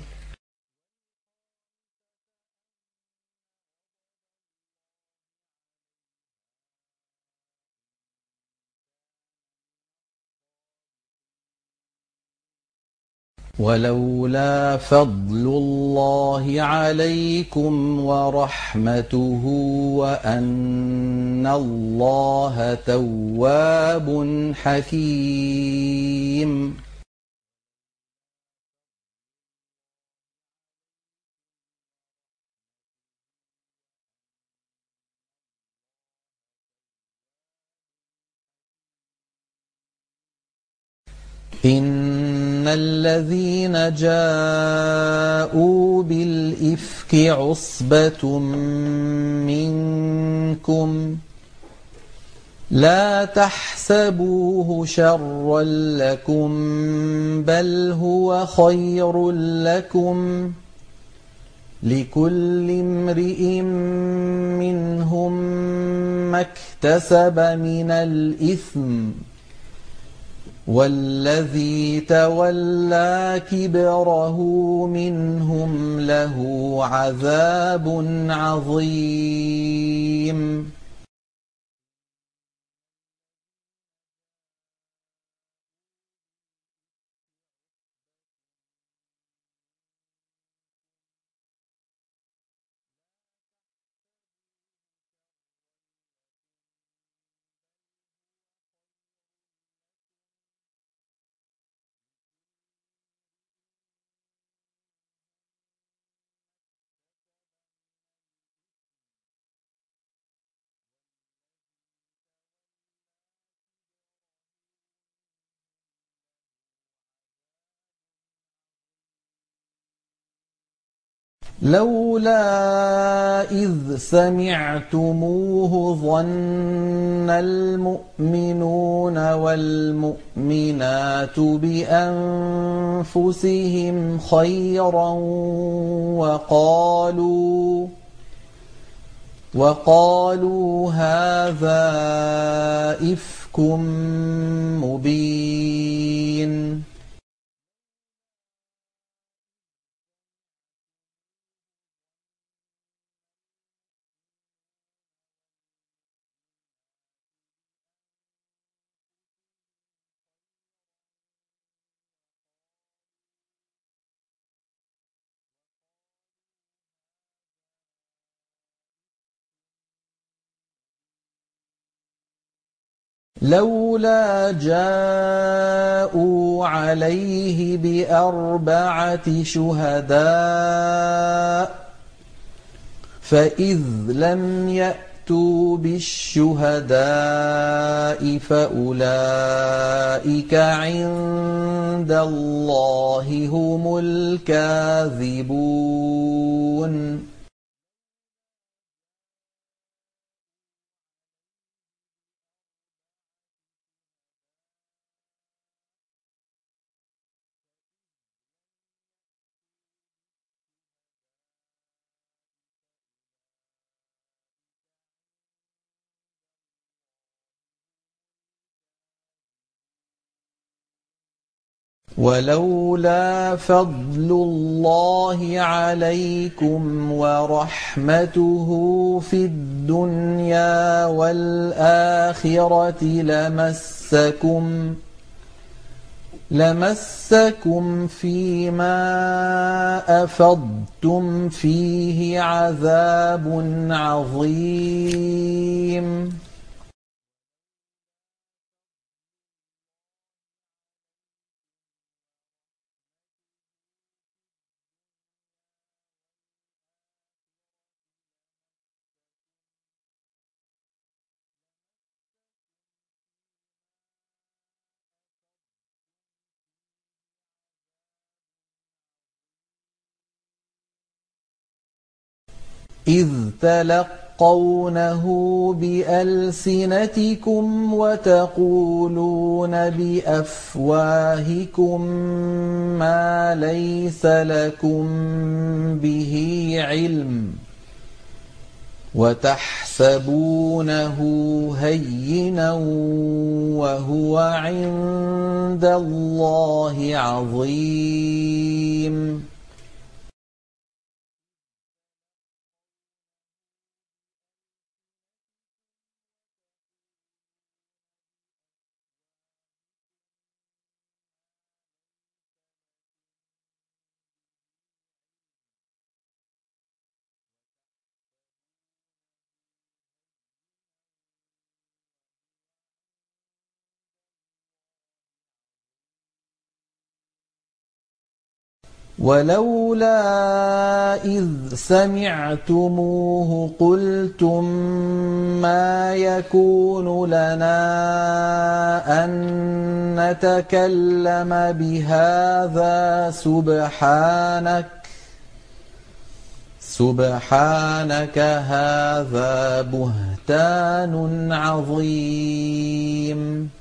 Speaker 1: ولولا فضل الله عليكم ورحمته وأن الله تواب حكيم. إن الذين جاءوا بالإفك عصبة منكم لا تحسبوه شرا لكم بل هو خير لكم لكل امرئ منهم ما اكتسب من الإثم والذي تولى كبره منهم له عذاب عظيم. لولا إذ سمعتموه ظن المؤمنون والمؤمنات بأنفسهم خيرا وقالوا وقالوا هذا إفك مبين. لولا جاءوا عليه بأربعة شهداء فإذ لم يأتوا بالشهداء فأولئك عند الله هم الكاذبون. ولولا فضل الله عليكم ورحمته في الدنيا والآخرة لمسكم لمسكم فيما أفضتم فيه عذاب عظيم. إذ تلقونه بألسنتكم وتقولون بأفواهكم ما ليس لكم به علم وتحسبونه هينا وهو عند الله عظيم. وَلَوْلَا إِذْ سَمِعْتُمُوهُ قُلْتُم مَّا يَكُونُ لَنَا أَن نَّتَكَلَّمَ بِهَٰذَا سُبْحَانَكَ سُبْحَانَكَ هَٰذَا بُهْتَانٌ عَظِيمٌ.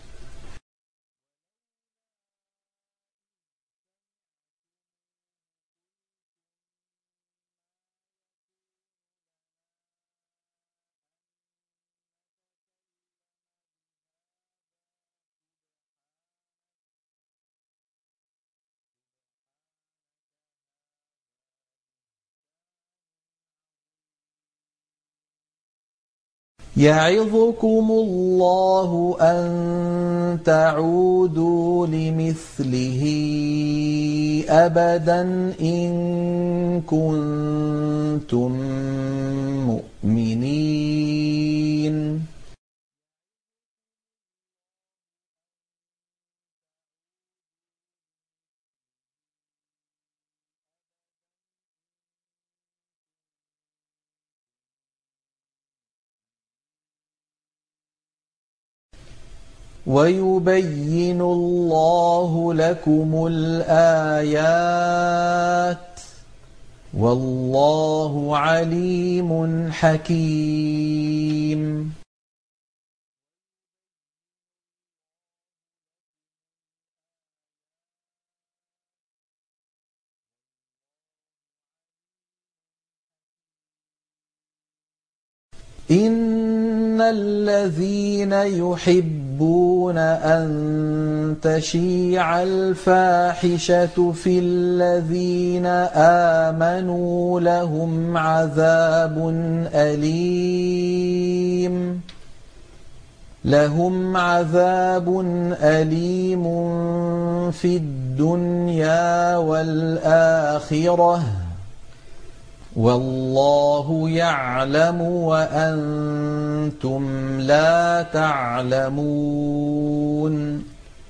Speaker 1: يَعِظُكُمُ اللَّهُ أَن تَعُودُوا لِمِثْلِهِ أَبَدًا إِن كُنتُم مُّؤْمِنِينَ. وَيُبَيِّنُ اللَّهُ لَكُمُ الْآيَاتِ ۚ وَاللَّهُ عَلِيمٌ حَكِيمٌ. إِنَّ الَّذِينَ يُحِبُّونَ أَن تَشِيعَ الْفَاحِشَةُ فِي الَّذِينَ آمَنُوا لَهُمْ عَذَابٌ أَلِيمٌ لَهُمْ عَذَابٌ أَلِيمٌ فِي الدُّنْيَا وَالْآخِرَةِ ۚ وَاللَّهُ يَعْلَمُ وَأَنتُمْ لَا تَعْلَمُونَ.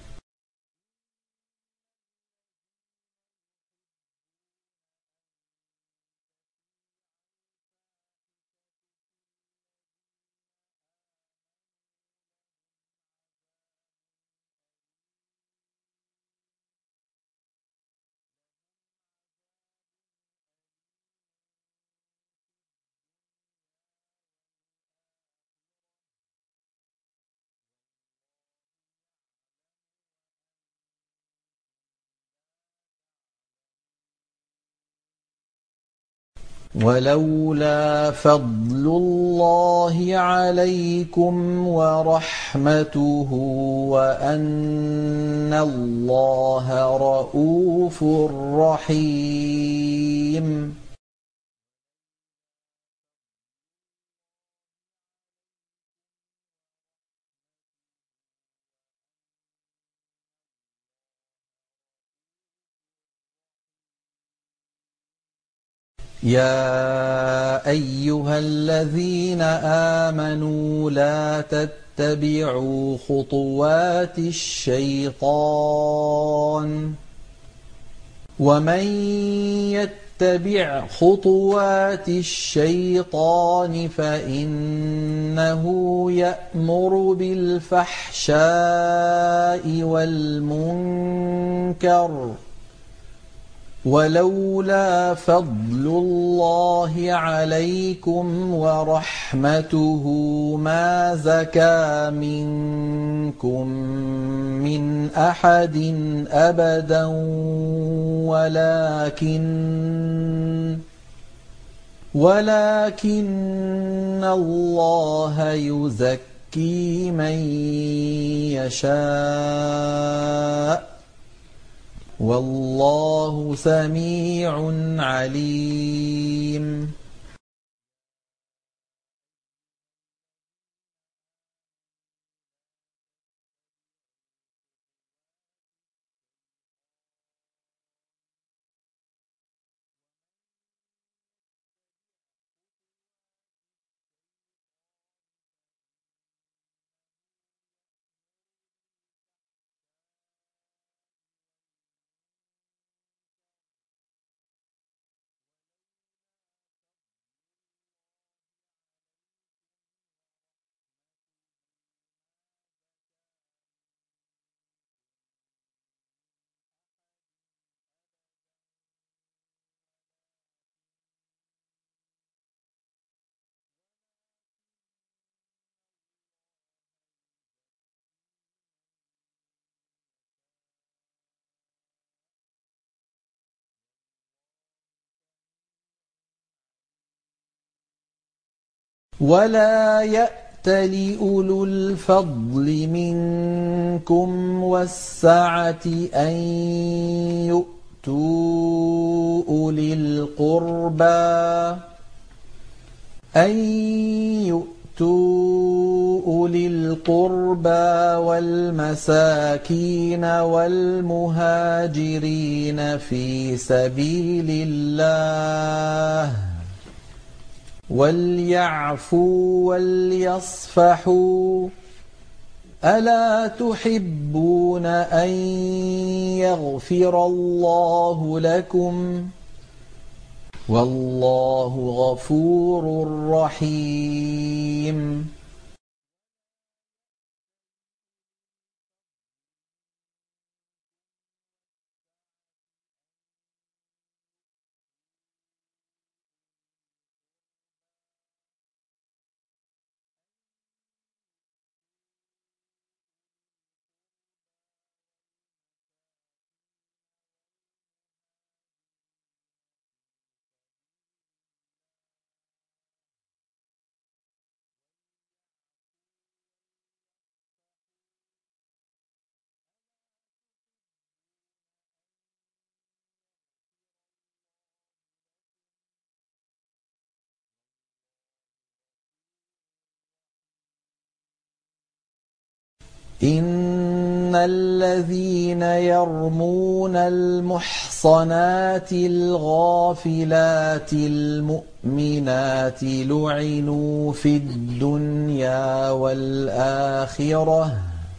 Speaker 1: وَلَوْلَا فَضْلُ اللَّهِ عَلَيْكُمْ وَرَحْمَتُهُ وَأَنَّ اللَّهَ رَءُوفٌ رَّحِيمٌ. يَا أَيُّهَا الَّذِينَ آمَنُوا لَا تَتَّبِعُوا خُطُوَاتِ الشَّيْطَانِ ۚ وَمَن يَتَّبِعْ خُطُوَاتِ الشَّيْطَانِ فَإِنَّهُ يَأْمُرُ بِالْفَحْشَاءِ وَالْمُنكَرِ ۚ وَلَوْلَا فَضْلُ اللَّهِ عَلَيْكُمْ وَرَحْمَتُهُ مَا زَكَىٰ مِنكُم مِّنْ أَحَدٍ أَبَدًا وَلَٰكِنَّ وَلَٰكِنَّ اللَّهَ يُزَكِّي مَن يَشَاءُ ۗ وَاللَّهُ سَمِيعٌ عَلِيمٌ. ولا يأت لأولو الفضل منكم والسعة أن يؤتوا أولي القربى أن يؤتوا أولي القربى والمساكين والمهاجرين في سبيل الله وليعفوا وليصفحوا ألا تحبون أن يغفر الله لكم والله غفور رحيم إن الذين يرمون المحصنات الغافلات المؤمنات لعنوا في الدنيا والآخرة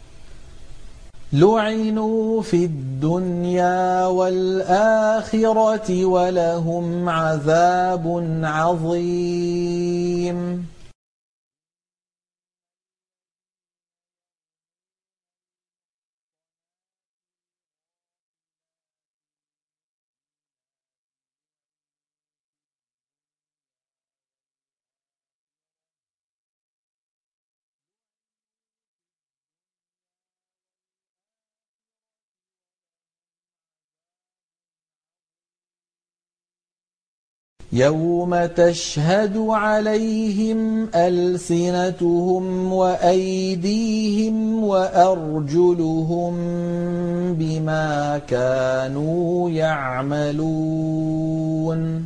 Speaker 1: لعنوا في الدنيا والآخرة ولهم عذاب عظيم يوم تشهد عليهم ألسنتهم وأيديهم وأرجلهم بما كانوا يعملون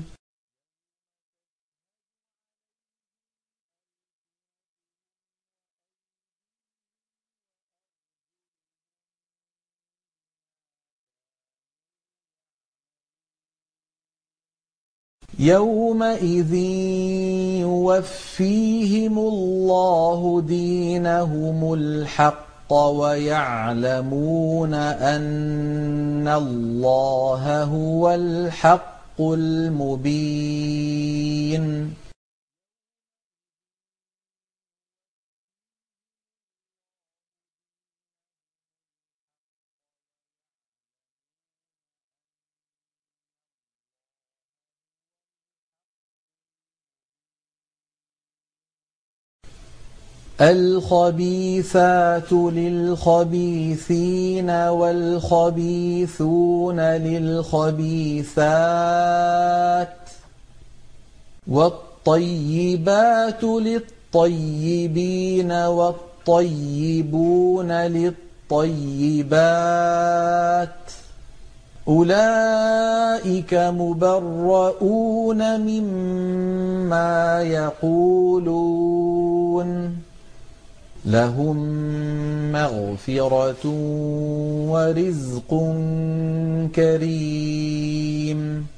Speaker 1: يومئذ يوفيهم الله دينهم الحق ويعلمون أن الله هو الحق المبين الخبيثات للخبيثين والخبيثون للخبيثات والطيبات للطيبين والطيبون للطيبات أولئك مبرؤون مما يقولون لهم مغفرة ورزق كريم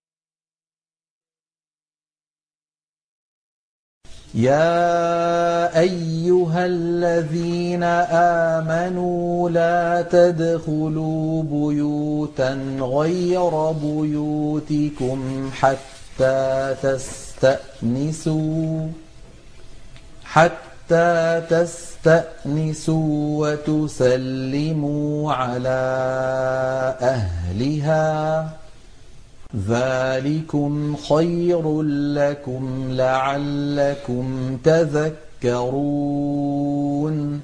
Speaker 1: يا أيها الذين آمنوا لا تدخلوا بيوتا غير بيوتكم حتى تستأنسوا حتى تستأنسوا وتسلموا على أهلها ذلكم خير لكم لعلكم تذكرون.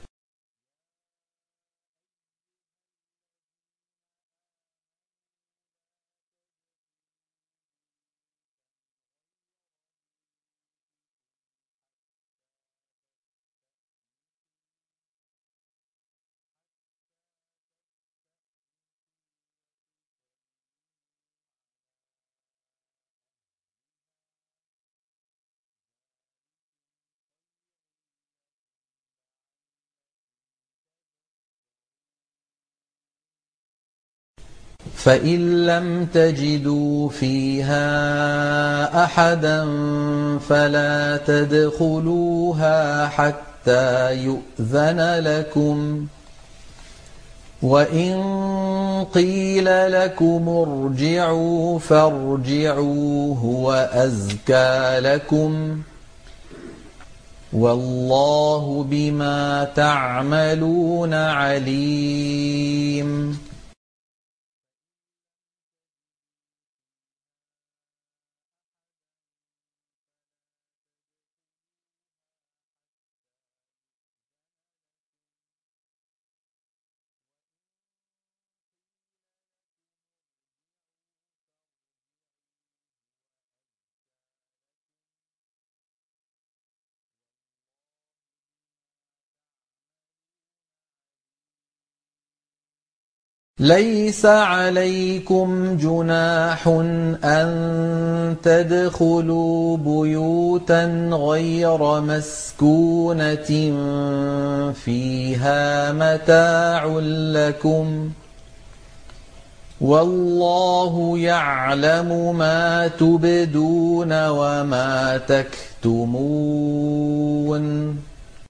Speaker 1: فإن لم تجدوا فيها أحدا فلا تدخلوها حتى يؤذن لكم وإن قيل لكم ارجعوا فارجعوا هو أزكى لكم والله بما تعملون عليم. ليس عليكم جناح أن تدخلوا بيوتا غير مسكونة فيها متاع لكم والله يعلم ما تبدون وما تكتمون.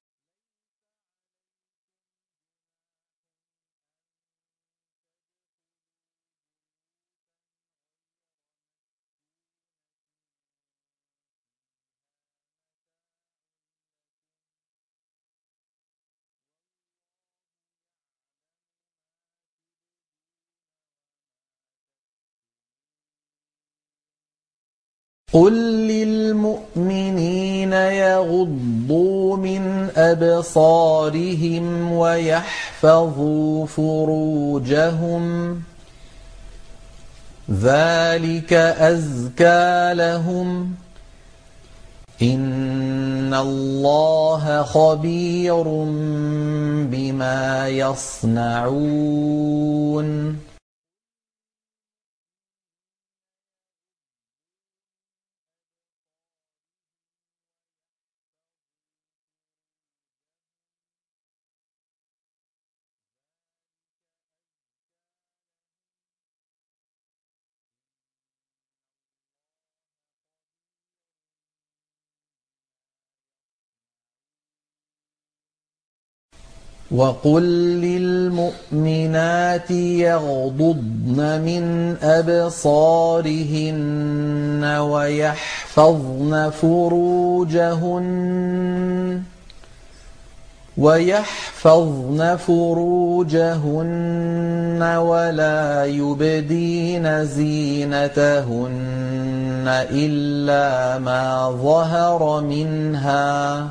Speaker 1: قل للمؤمنين يغضوا من أبصارهم ويحفظوا فروجهم ذلك أزكى لهم إن الله خبير بما يصنعون. وقل للمؤمنات يغضضن من أبصارهن ويحفظن فروجهن ويحفظن فروجهن ولا يبدين زينتهن إلا ما ظهر منها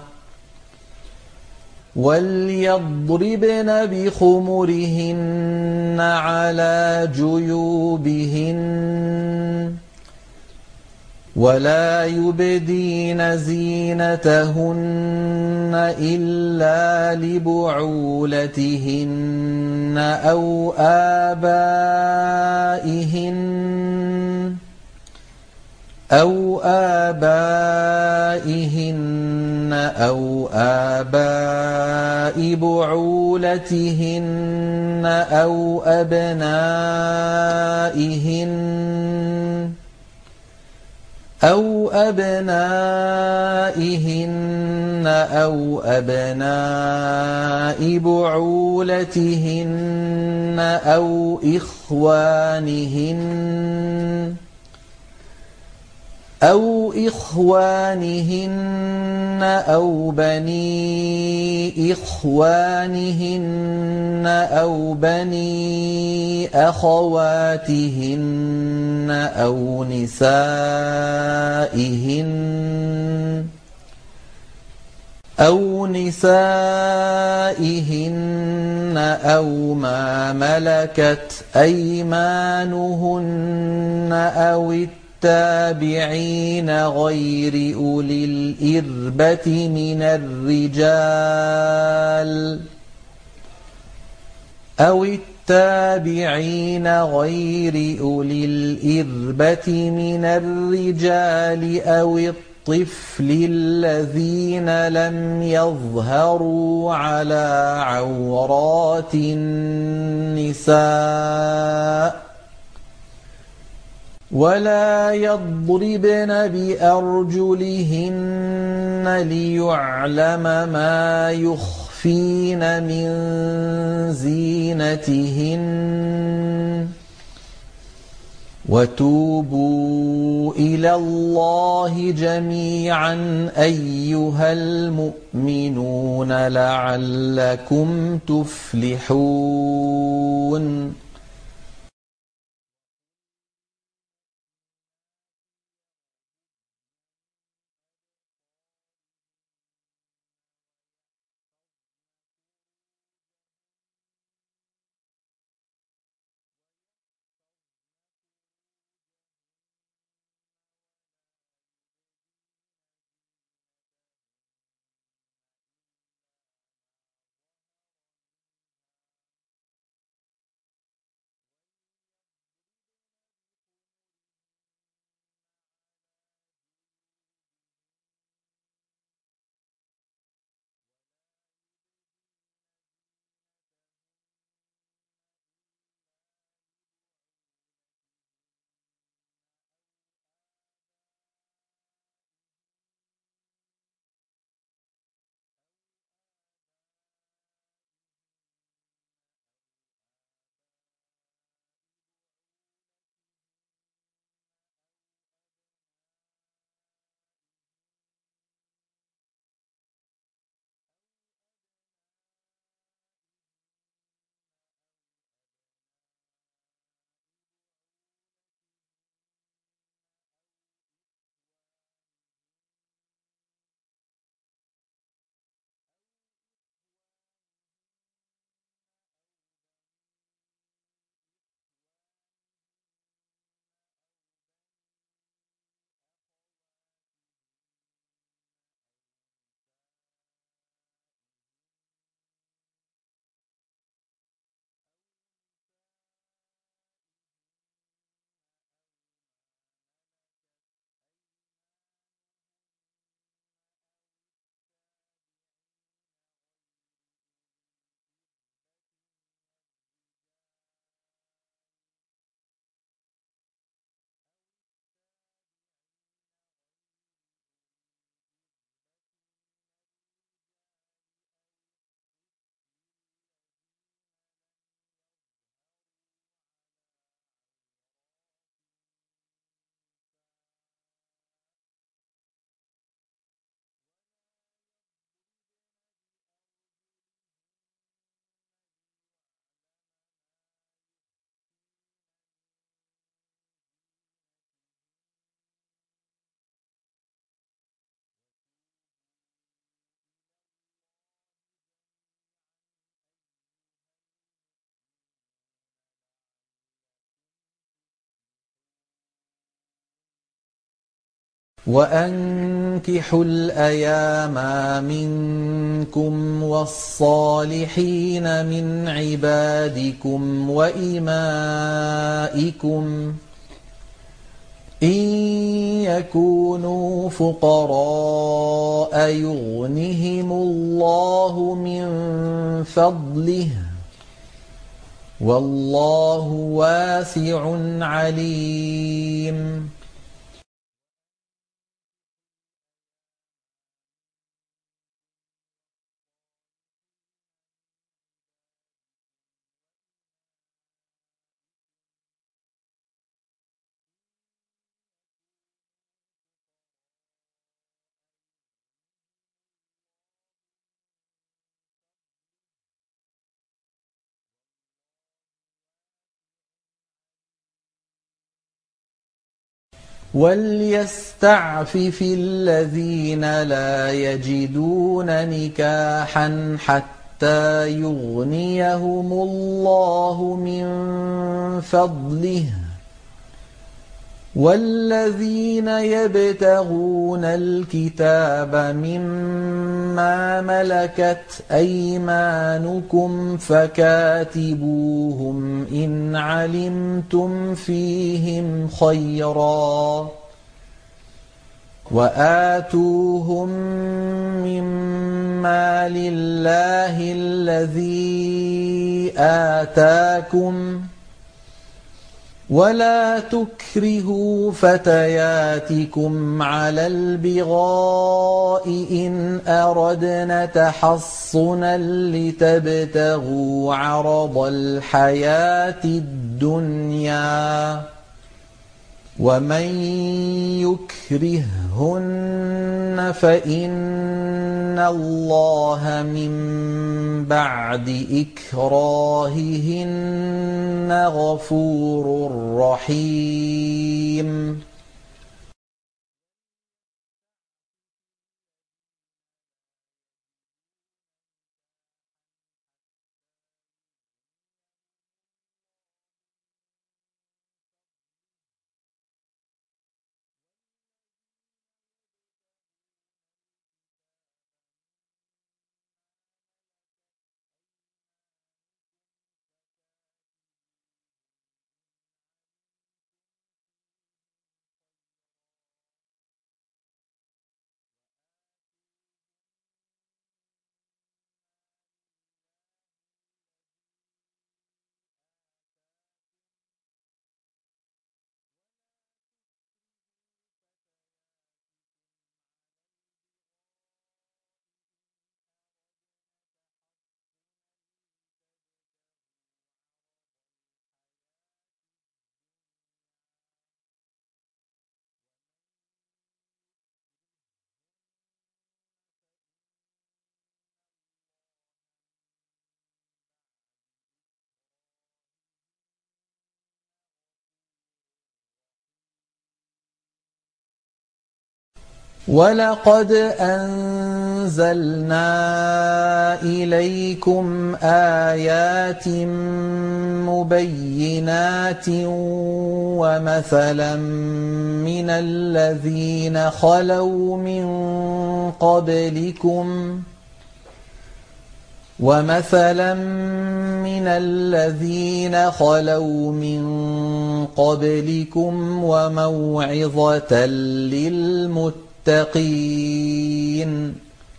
Speaker 1: وليضربن بخمرهن على جيوبهن ولا يبدين زينتهن إلا لبعولتهن أو آبائهن أو آبائهن أو آباء بعولتهن أو أبنائهن أَوْ أَبْنَائِهِنَّ أَوْ أَبْنَاءِ بُعُولَتِهِنَّ أَوْ إِخْوَانِهِنَّ أَوْ إِخْوَانِهِنَّ أَوْ بَنِي إِخْوَانِهِنَّ أَوْ بَنِي أَخَوَاتِهِنَّ أَوْ نِسَائِهِنَّ أَوْ نِسَائِهِنَّ أَوْ مَا مَلَكَتْ أَيْمَانُهُنَّ أَوِ التابعين غير أولي الإربة من الرجال أو التابعين غير أولي الإربة من الرجال أو الطفل الذين لم يظهروا على عورات النساء ولا يضربن بأرجلهن ليعلم ما يخفين من زينتهن وتوبوا إلى الله جميعا أيها المؤمنون لعلكم تفلحون. وَأَنكِحُوا الْأَيَامَىٰ مِنكُمْ وَالصَّالِحِينَ مِنْ عِبَادِكُمْ وَإِمَائِكُمْ إِن يَكُونُوا فُقَرَاءَ يُغْنِهِمُ اللَّهُ مِن فَضْلِهِ وَاللَّهُ وَاسِعٌ عَلِيمٌ. وَلْيَسْتَعْفِفِ الَّذِينَ لَا يَجِدُونَ نِكَاحًا حَتَّىٰ يُغْنِيَهُمُ اللَّهُ مِن فَضْلِهِ ۗ وَالَّذِينَ يَبْتَغُونَ الْكِتَابَ مِمَّا مَلَكَتْ أَيْمَانُكُمْ فَكَاتِبُوهُمْ إِنْ عَلِمْتُمْ فِيهِمْ خَيْرًا ۖ وَآتُوهُم مِّن مَّالِ اللَّهِ الَّذِي آتَاكُمْ ۚ وَلَا تُكْرِهُوا فَتَيَاتِكُمْ عَلَى الْبِغَاءِ إِنْ أَرَدْنَ تَحَصُّنًا لِّتَبْتَغُوا عَرَضَ الْحَيَاةِ الدُّنْيَا ۚ وَمَن يُكْرِههُّنَّ فَإِنَّ اللَّهَ مِن بَعْدِ إِكْرَاهِهِنَّ غَفُورٌ رَّحِيمٌ. وَلَقَدْ أَنزَلْنَا إِلَيْكُمْ آيَاتٍ مُبَيِّنَاتٍ وَمَثَلًا مِّنَ الَّذِينَ خَلَوْا مِن قَبْلِكُمْ وَمَثَلًا مِّنَ الَّذِينَ خَلَوْا مِن قَبْلِكُمْ وَمَوْعِظَةً لِّلْمُتَّقِينَ.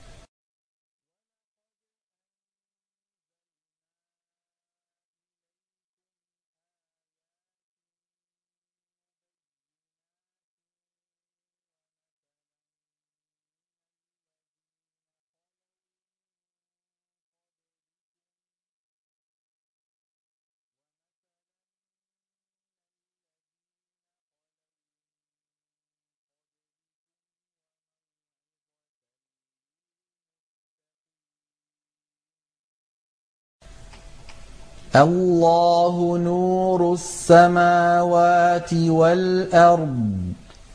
Speaker 1: اللَّهُ نُورُ السَّمَاوَاتِ وَالْأَرْضِ ۚ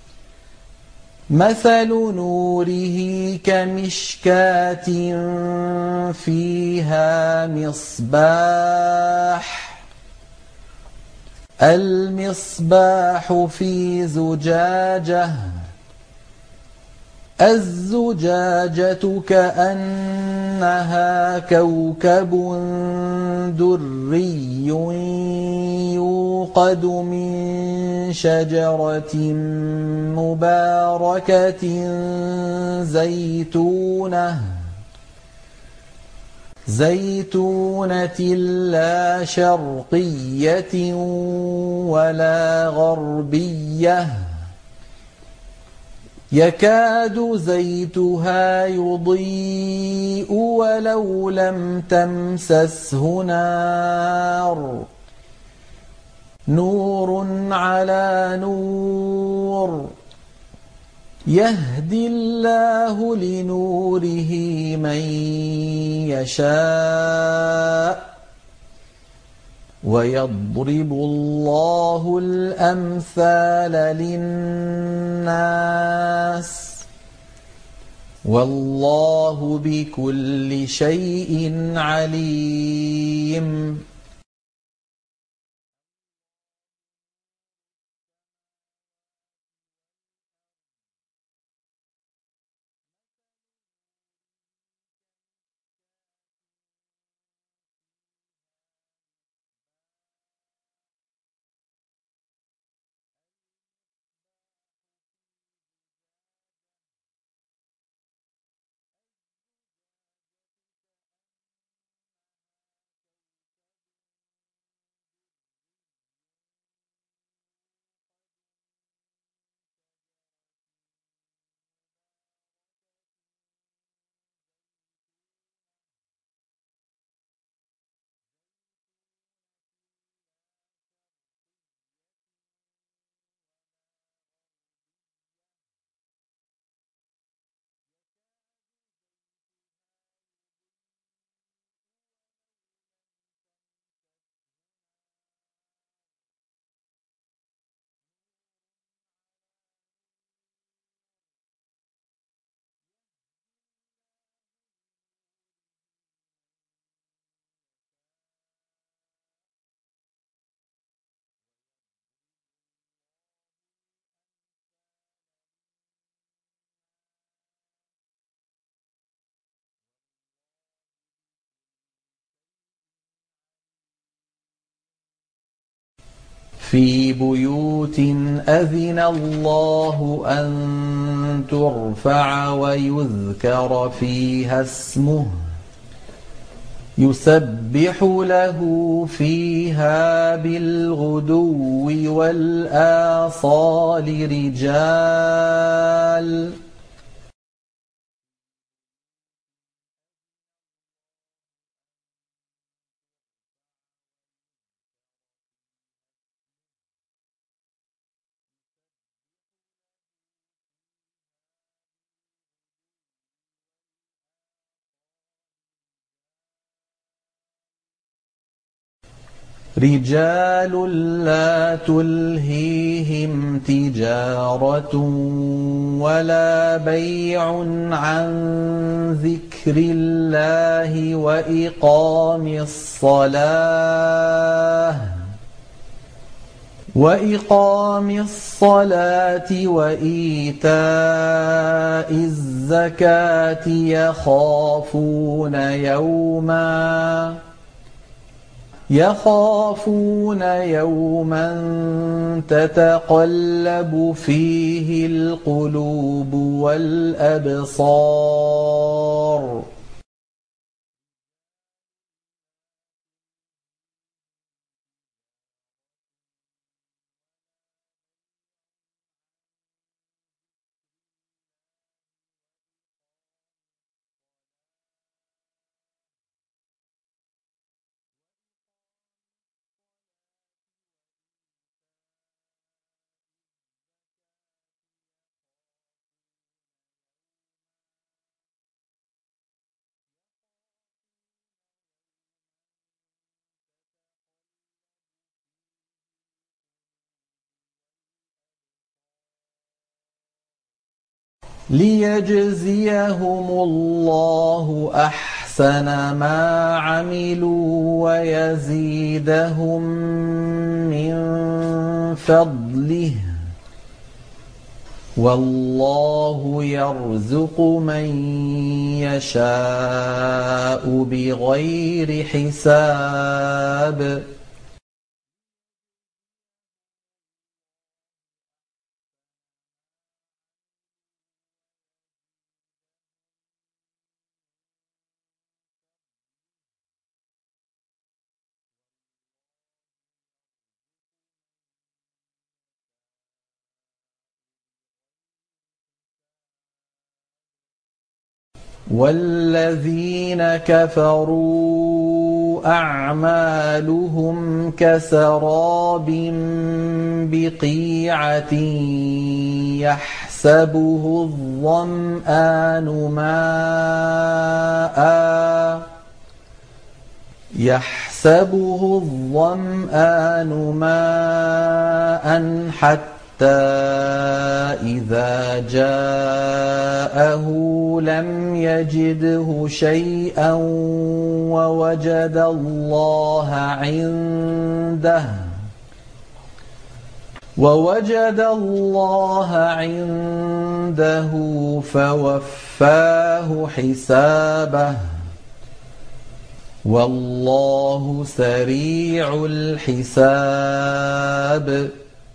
Speaker 1: مَثَلُ نُورِهِ كَمِشْكَاةٍ فِيهَا مِصْبَاحٌ ۖ الْمِصْبَاحُ فِي زُجَاجَةٍ، الزُّجَاجَةُ كَأَنَّهَا كَوْكَبٌ دُرِّيٌّ يُوقَدُ مِن شَجَرَةٍ مُّبَارَكَةٍ زَيْتُونَةٍ لَّا شَرْقِيَّةٍ وَلَا غَرْبِيَّةٍ، يَكَادُ زَيْتُهَا يُضِيءُ وَلَوْ لَمْ تَمْسَسْهُ نَارٌ، نُّورٌ عَلَىٰ نُورٍ، يَهْدِي اللَّهُ لِنُورِهِ مَن يَشَاءُ ۚ وَيَضْرِبُ اللَّهُ الْأَمْثَالَ لِلنَّاسِ ۗ وَاللَّهُ بِكُلِّ شَيْءٍ عَلِيمٌ. في بيوت أذن الله أن ترفع ويذكر فيها اسمه يسبح له فيها بالغدو والآصال رجال رجال لا تلهيهم تجارة ولا بيع عن ذكر الله وإقام الصلاة وإقام الصلاة وإيتاء الزكاة يخافون يوماً يخافون يوما تتقلب فيه القلوب والأبصار ليجزيهم الله أحسن ما عملوا ويزيدهم من فضله والله يرزق من يشاء بغير حساب والذين كفروا أعمالهم كسراب بقيعة يحسبه الظمآن ماءً يحسبه يحسبه الظمآن ماء حتى إذا جاءه لم يجده شيئا ووجد الله عنده ووجد الله عنده فوفاه حسابه والله سريع الحساب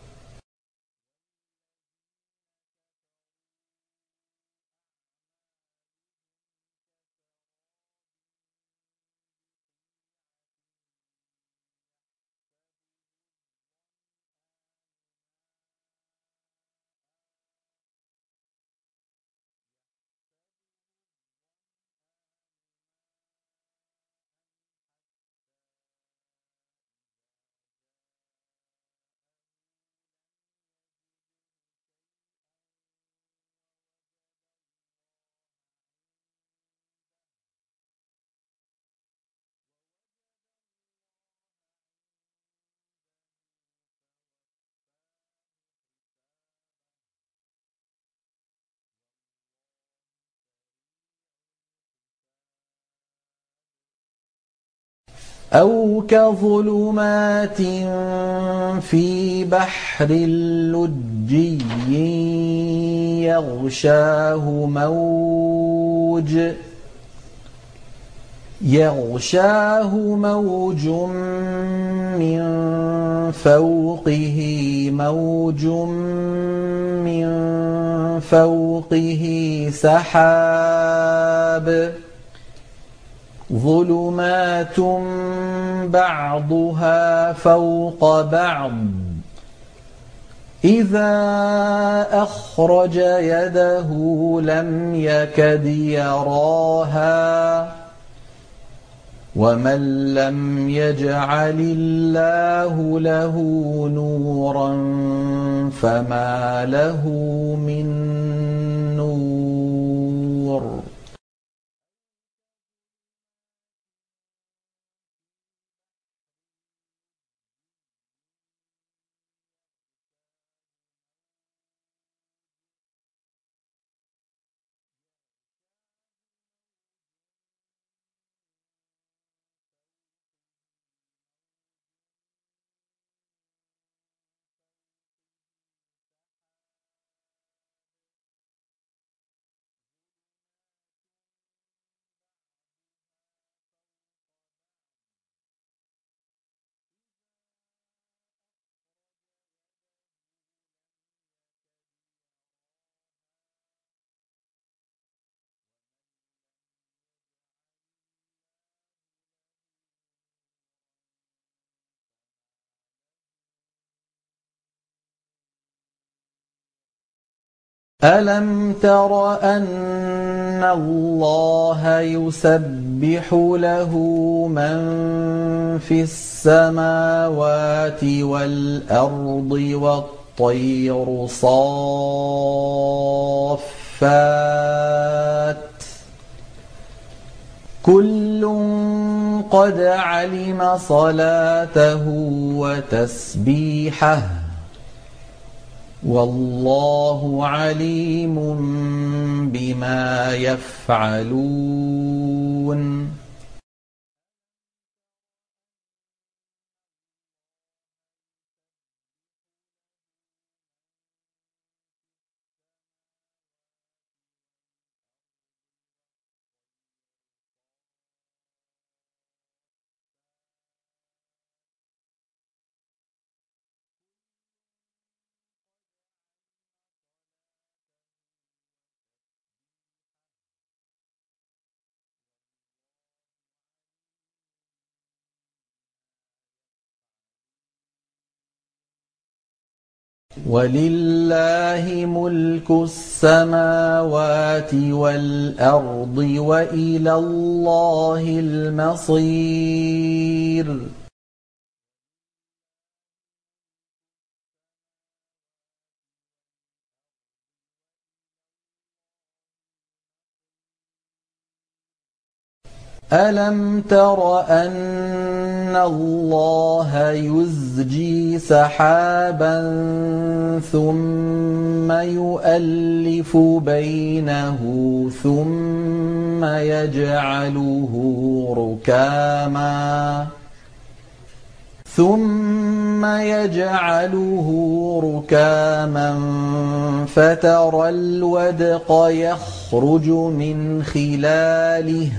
Speaker 1: أو كظلمات في بحر لجي يغشاه موج يغشاه موج من فوقه موج من فوقه سحاب ظلمات بعضها فوق بعض إذا أخرج يده لم يكد يراها ومن لم يجعل الله له نورا فما له من نور أَلَمْ تَرَ أَنَّ اللَّهَ يُسَبِّحُ لَهُ مَن فِي السَّمَاوَاتِ وَالْأَرْضِ وَالطَّيْرُ صَافَّاتٍ ۖ كُلٌّ قَدْ عَلِمَ صَلَاتَهُ وَتَسْبِيحَهُ ۗ وَاللَّهُ عَلِيمٌ بِمَا يَفْعَلُونَ وَلِلَّهِ مُلْكُ السَّمَاوَاتِ وَالْأَرْضِ وَإِلَى اللَّهِ الْمَصِيرُ أَلَمْ تَرَ أَنَّ إِنَّ اللَّهَ يُزْجِي سَحَابًا ثُمَّ يُؤَلِّفُ بَيْنَهُ ثُمَّ يَجْعَلُهُ رُكَامًا ثُمَّ يَجْعَلُهُ رُكَامًا فَتَرَى الْوَدْقَ يَخْرُجُ مِنْ خِلَالِهِ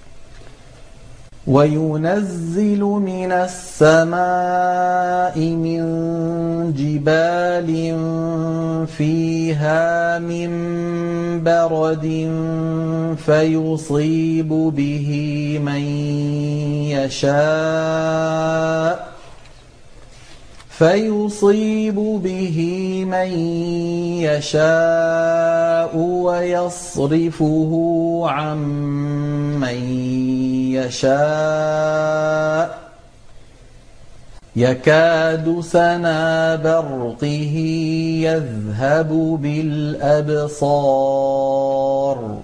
Speaker 1: وَيُنَزِّلُ مِنَ السَّمَاءِ مِن جِبَالٍ فِيهَا مِن بَرَدٍ فَيُصِيبُ بِهِ مَن يَشَاءُ فيصيب به من يشاء ويصرفه عن من يشاء يكاد سنا برقه يذهب بالأبصار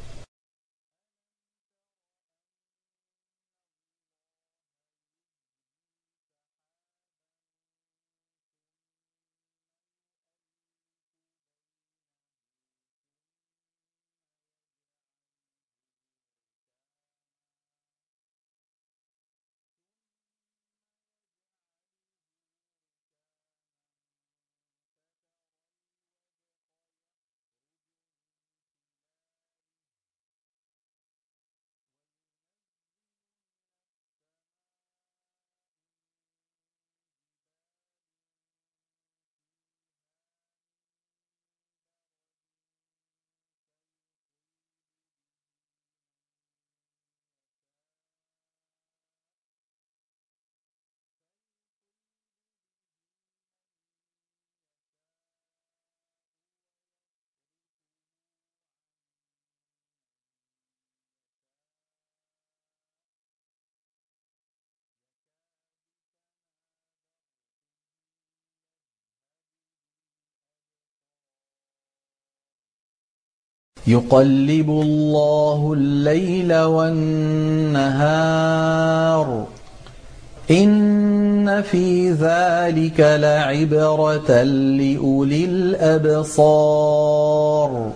Speaker 1: يقلب الله الليل والنهار إن في ذلك لعبرة لأولي الأبصار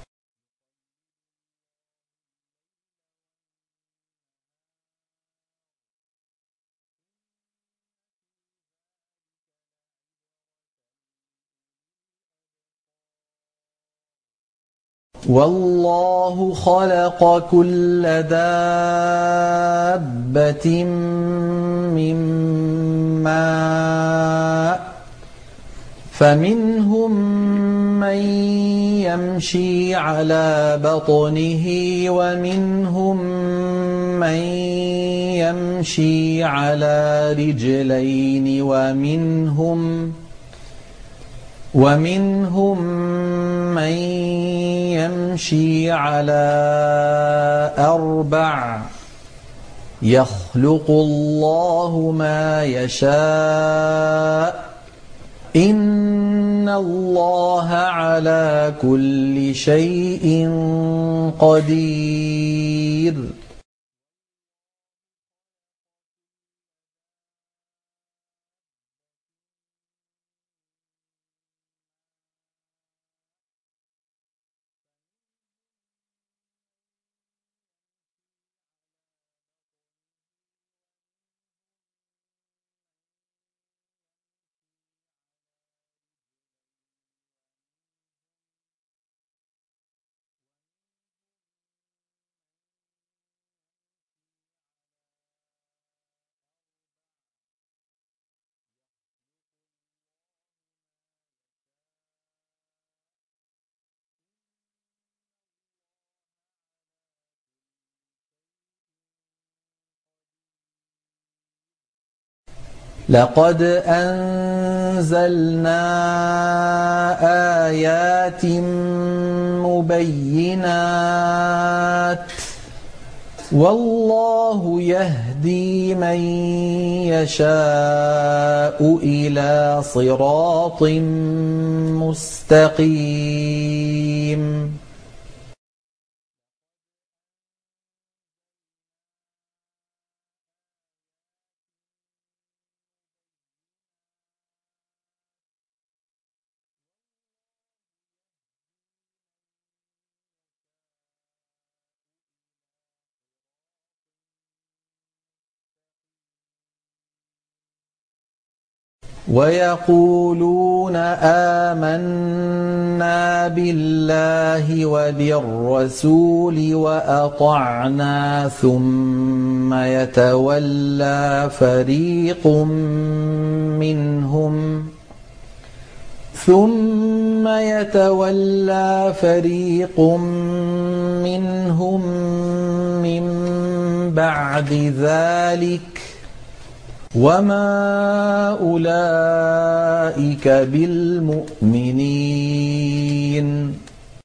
Speaker 1: والله خلق كل دابة من ماء فمنهم من يمشي على بطنه ومنهم من يمشي على رجلين ومنهم ومنهم من يمشي على أربع يخلق الله ما يشاء إن الله على كل شيء قدير لقد أنزلنا آيات مبينات والله يهدي من يشاء إلى صراط مستقيم ويقولون آمنا بالله وبالرسول وأطعنا ثم يتولى فريق منهم ثم يتولى فريق منهم من بعد ذلك وما أولئك بالمؤمنين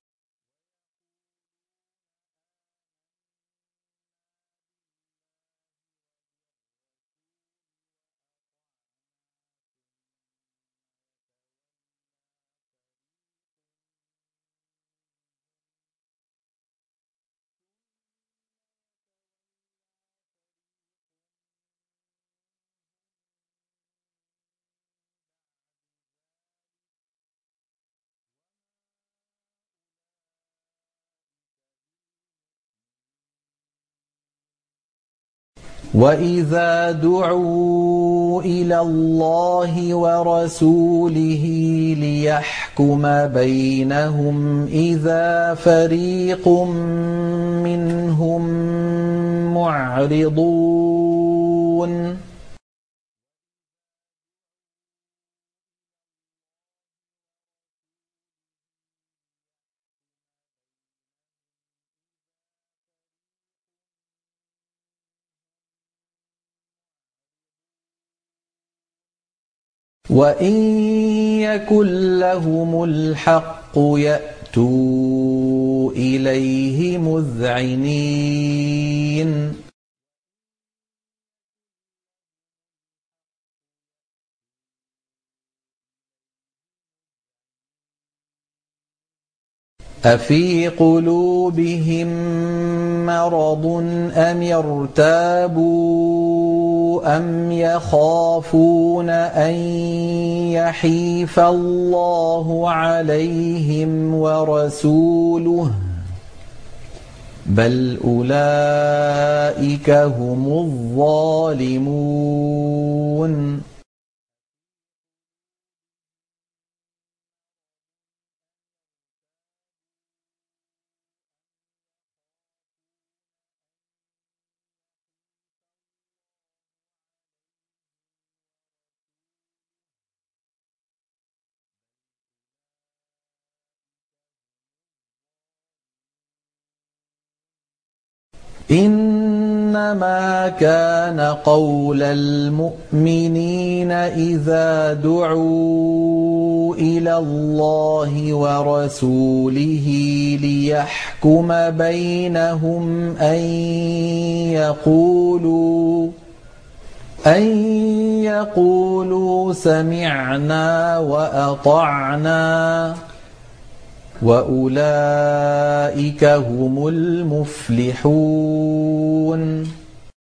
Speaker 1: وإذا دعوا إلى الله ورسوله ليحكم بينهم إذا فريق منهم معرضون وإن يكن لهم الحق يأتوا إليه مذعنين أفي قلوبهم مرض أم ارتابوا أم يخافون أن يحيف الله عليهم ورسوله بل أولئك هم الظالمون إنما كان قول المؤمنين إذا دعوا إلى الله ورسوله ليحكم بينهم أن يقولوا أن يقولوا سمعنا وأطعنا وأولئك هم المفلحون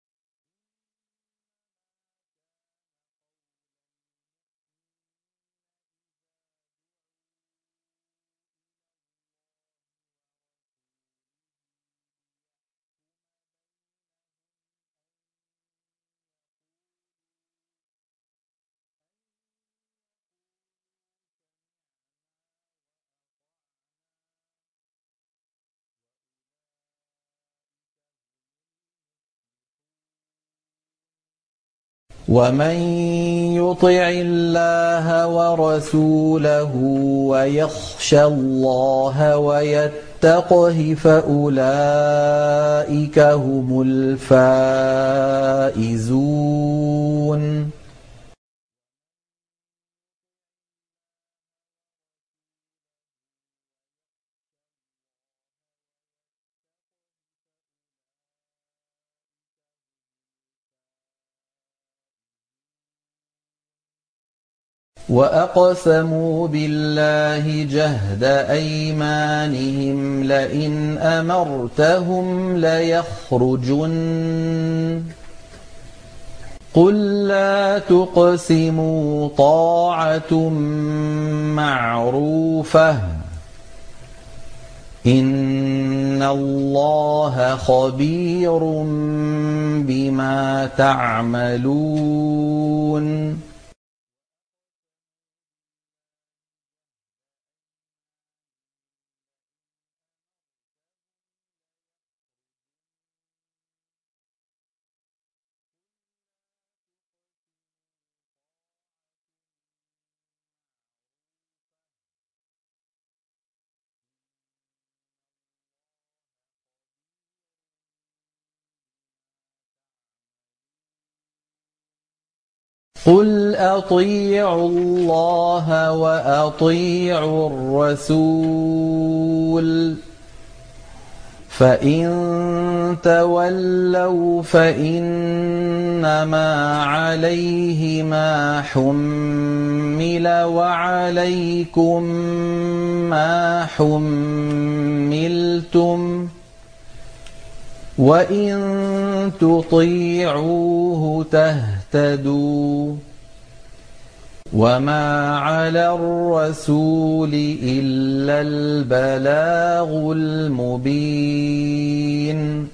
Speaker 1: ومن يطع الله ورسوله ويخشى الله ويتقه فأولئك هم الفائزون وأقسموا بالله جهد أيمانهم لئن أمرتهم ليخرجن قل لا تقسموا طاعة معروفة إن الله خبير بما تعملون قُلْ أَطِيعُوا اللَّهَ وَأَطِيعُوا الرَّسُولَ ۖ فَإِن تَوَلَّوْا فَإِنَّمَا عَلَيْهِ مَا حُمِّلَ وَعَلَيْكُم مَّا حُمِّلْتُمْ ۖ وَإِن تُطِيعُوهُ تَهْتَدُوا ۚ وَمَا عَلَى الرَّسُولِ إِلَّا الْبَلَاغُ الْمُبِينُ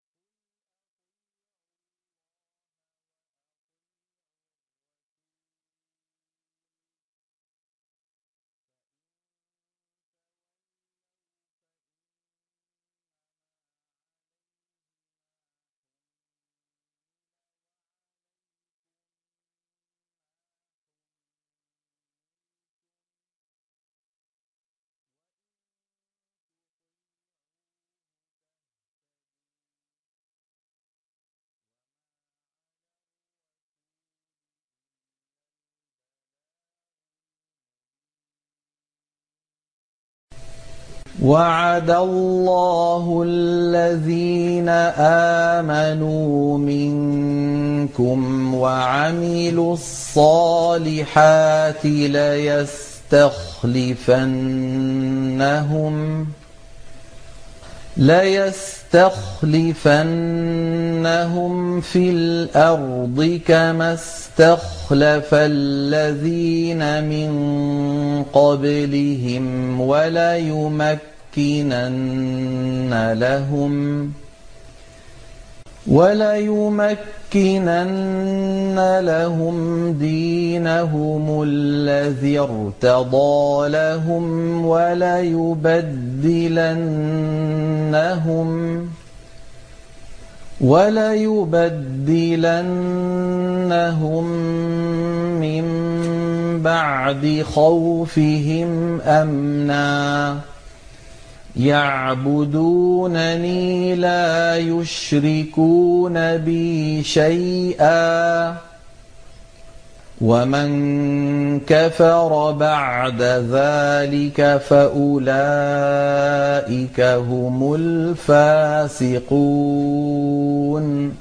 Speaker 1: وَعَدَ اللَّهُ الَّذِينَ آمَنُوا مِنكُمْ وَعَمِلُوا الصَّالِحَاتِ لَيَسْتَخْلِفَنَّهُمْ لَيَسْتَخْلِفَنَّهُمْ فِي الْأَرْضِ كَمَا اسْتَخْلَفَ الَّذِينَ مِن قَبْلِهِمْ وَلَيُمَكِّنَنَّ لَهُمْ وَلَيُمَكِّنَنَّ لَهُمْ دِينَهُمُ الَّذِي ارْتَضَىٰ لَهُمْ وَلَيُبَدِّلَنَّهُم وَلَيُبَدِّلَنَّهُم مِّن بَعْدِ خَوْفِهِمْ أَمْنًا يَعْبُدُونَنِي لَا يُشْرِكُونَ بِي شَيْئًا ۚ وَمَن كَفَرَ بَعْدَ ذَٰلِكَ فَأُولَٰئِكَ هُمُ الْفَاسِقُونَ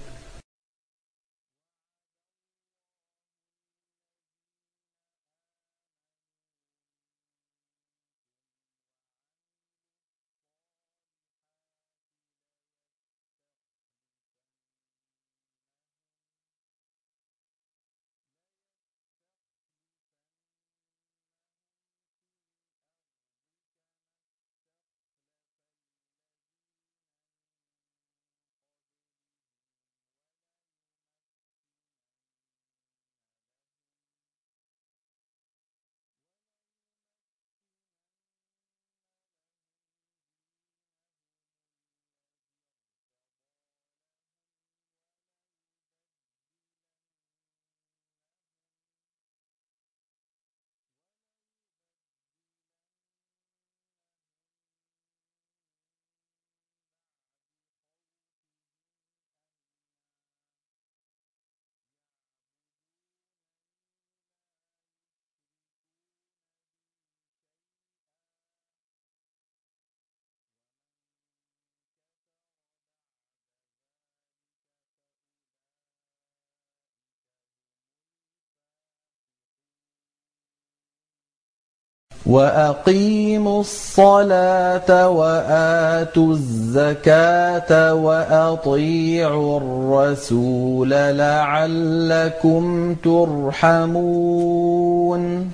Speaker 1: وَأَقِيمُوا الصَّلَاةَ وَآتُوا الزَّكَاةَ وَأَطِيعُوا الرَّسُولَ لَعَلَّكُمْ تُرْحَمُونَ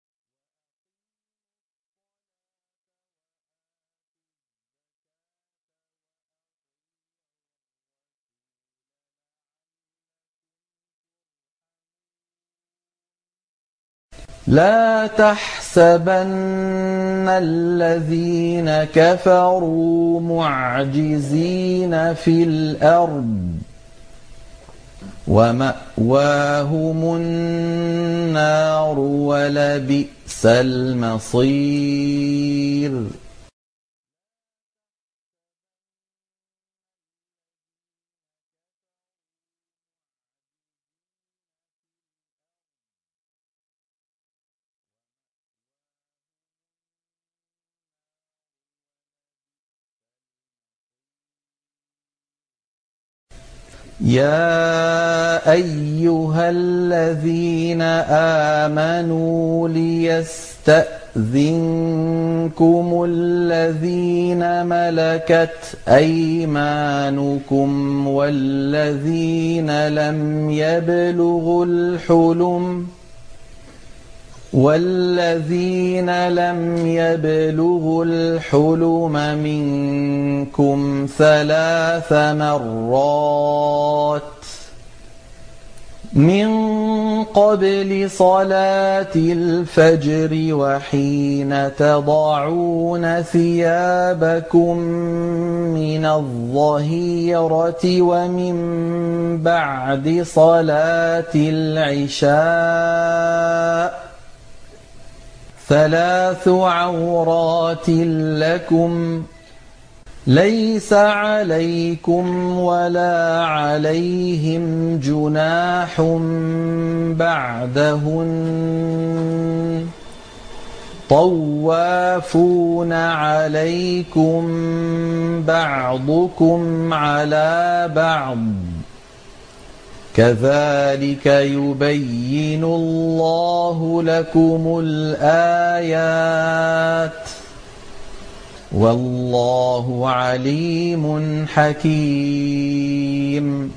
Speaker 1: لَا تَحْسَبَنَّ الَّذِينَ كَفَرُوا مُعْجِزِينَ فِي الْأَرْضِ ۚ وَمَأْوَاهُمُ النَّارُ ۖ وَلَبِئْسَ الْمَصِيرُ يَا أَيُّهَا الَّذِينَ آمَنُوا لِيَسْتَأْذِنكُمُ الَّذِينَ مَلَكَتْ أَيْمَانُكُمْ وَالَّذِينَ لَمْ يَبْلُغُوا الْحُلُمَ والذين لم يبلغوا الحلم منكم ثلاث مرات من قبل صلاة الفجر وحين تضعون ثيابكم من الظهيرة ومن بعد صلاة العشاء ثلاث عورات لكم ليس عليكم ولا عليهم جناح بعدهن طوافون عليكم بعضكم على بعض كذلك يبين الله لكم الآيات والله عليم حكيم.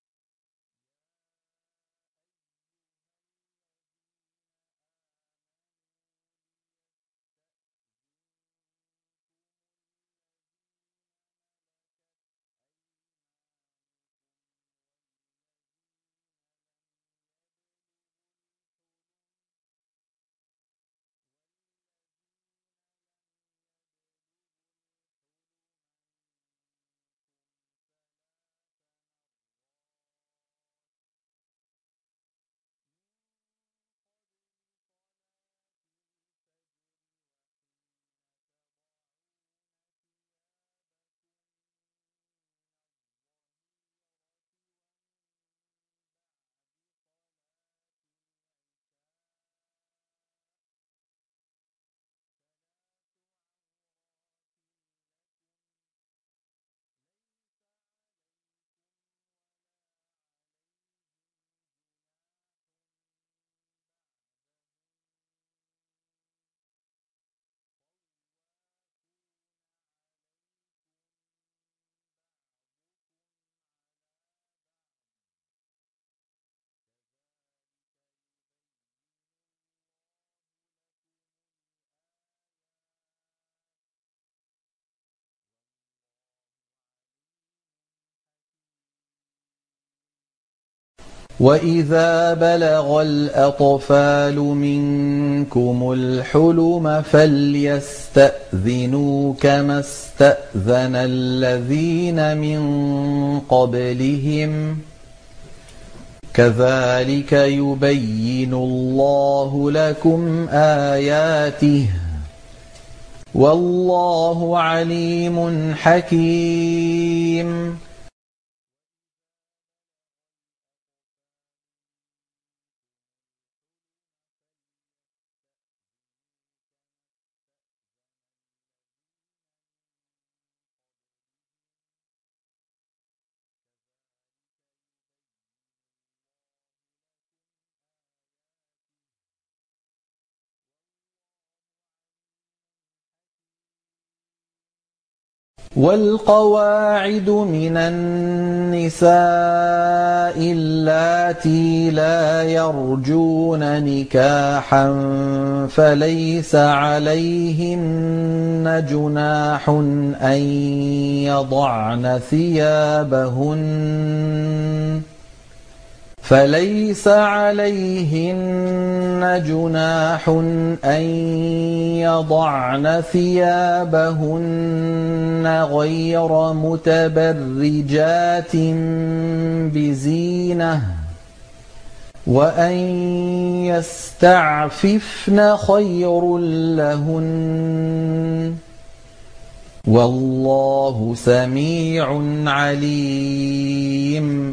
Speaker 1: وَإِذَا بَلَغَ الْأَطْفَالُ مِنكُمُ الْحُلُمَ فَلْيَسْتَأْذِنُوا كَمَا اسْتَأْذَنَ الَّذِينَ مِن قَبْلِهِمْ ۚ كَذَٰلِكَ يُبَيِّنُ اللَّهُ لَكُمْ آيَاتِهِ وَاللَّهُ عَلِيمٌ حَكِيمٌ. وَالْقَوَاعِدُ مِنَ النِّسَاءِ اللَّاتِي لَا يَرْجُونَ نِكَاحًا فَلَيْسَ عَلَيْهِنَّ جُنَاحٌ أَن يَضَعْنَ ثِيَابَهُنَّ فليس عليهن جناح أن يضعن ثيابهن غير متبرجات بزينة وأن يستعففن خير لهن والله سميع عليم.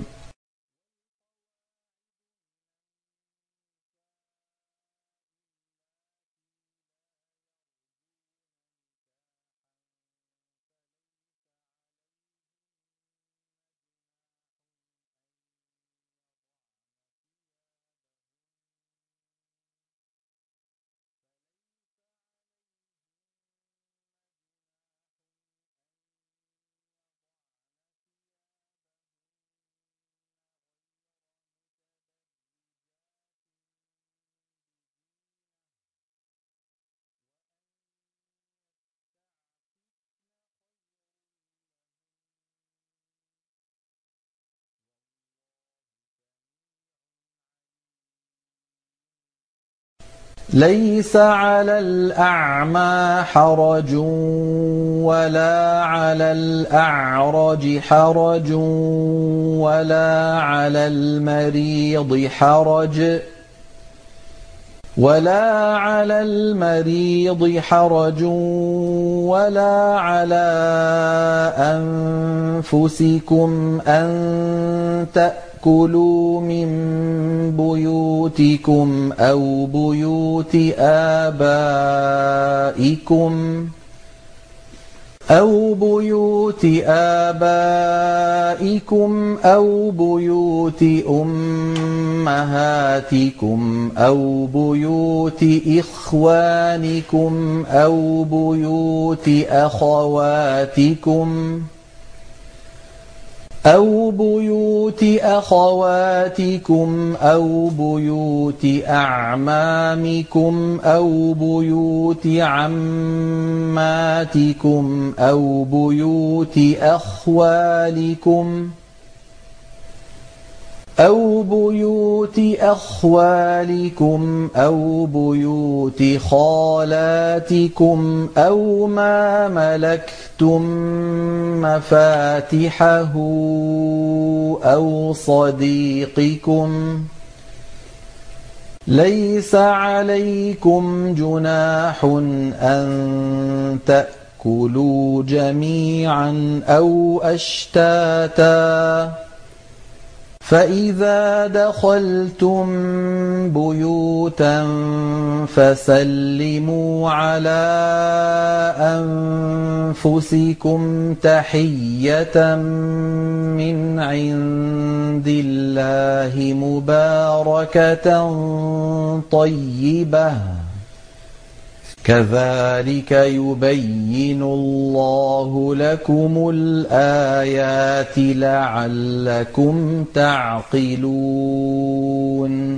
Speaker 1: ليس على الأعمى حرج ولا على الأعرج حرج ولا على المريض حرج ولا على المريض حرج ولا على أنفسكم أن تأكلوا من بيوتكم أو بيوت آبائكم أو بيوت آبائكم أو بيوت أمهاتكم أو بيوت إخوانكم أو بيوت أخواتكم أو بيوت أخواتكم أو بيوت أعمامكم أو بيوت عماتكم أو بيوت أخوالكم أو بيوت أخوالكم أو بيوت خالاتكم أو ما ملكتم مفاتحه أو صديقكم ليس عليكم جناح أن تأكلوا جميعا أو أشتاتا فإذا دخلتم بيوتا فسلموا على أنفسكم تحية من عند الله مباركة طيبة كذلك يبين الله لكم الآيات لعلكم تعقلون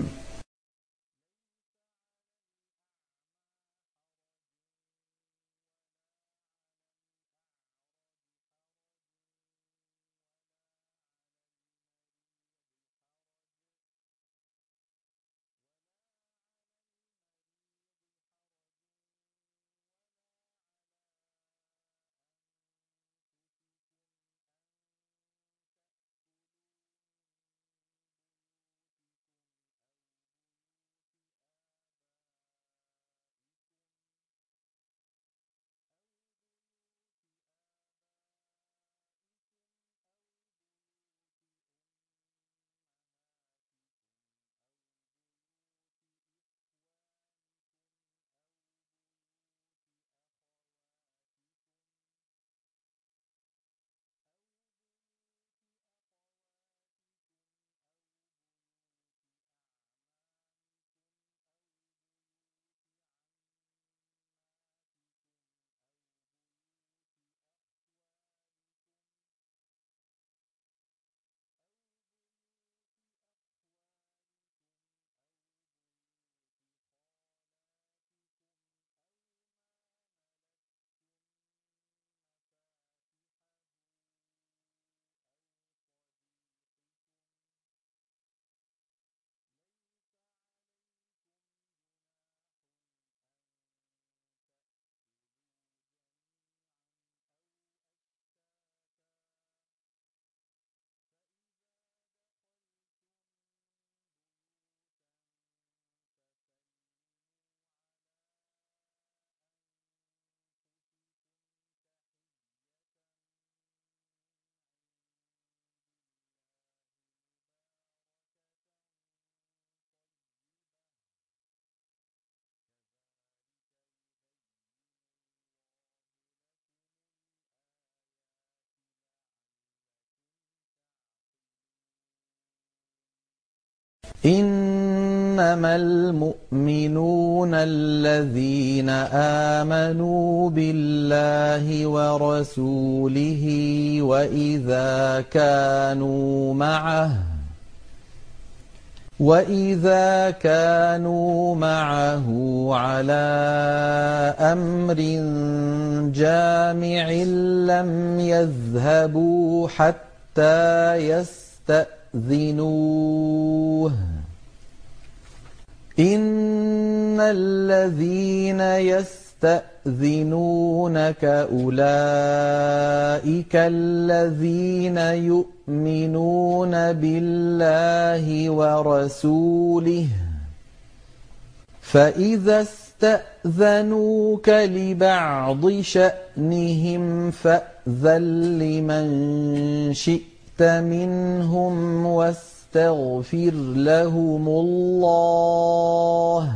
Speaker 1: إنما المؤمنون الذين آمنوا بالله ورسوله وإذا كانوا معه وإذا كانوا معه على أمر جامع لم يذهبوا حتى يستأذنوه إِنَّ الَّذِينَ يَسْتَأْذِنُونَكَ أُولَٰئِكَ الَّذِينَ يُؤْمِنُونَ بِاللَّهِ وَرَسُولِهِ ۚ فَإِذَا اسْتَأْذَنُوكَ لِبَعْضِ شَأْنِهِمْ فَأْذَن لِّمَن شِئْتَ مِنْهُمْ وَاسْتَغْفِرْ لَهُمُ اللَّهَ ۚ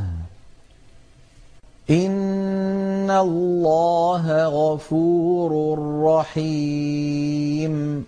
Speaker 1: إِنَّ اللَّهَ غَفُورٌ رَّحِيمٌ.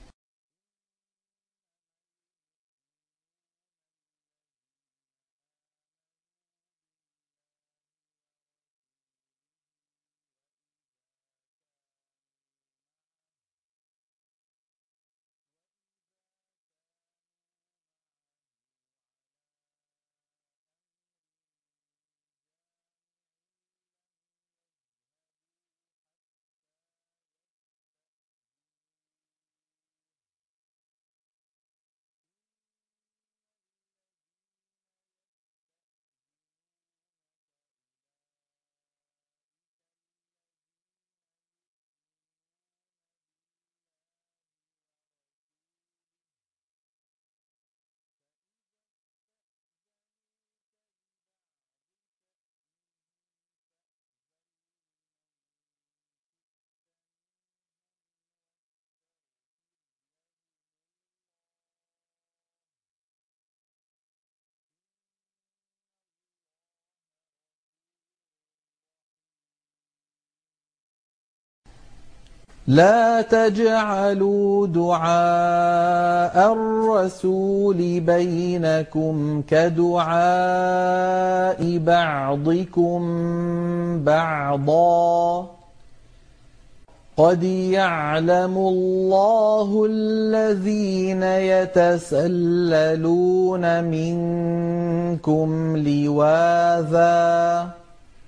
Speaker 1: لَّا تَجْعَلُوا دُعَاءَ الرَّسُولِ بَيْنَكُمْ كَدُعَاءِ بَعْضِكُم بَعْضًا ۚ قَدْ يَعْلَمُ اللَّهُ الَّذِينَ يَتَسَلَّلُونَ مِنكُمْ لِوَاذًا ۚ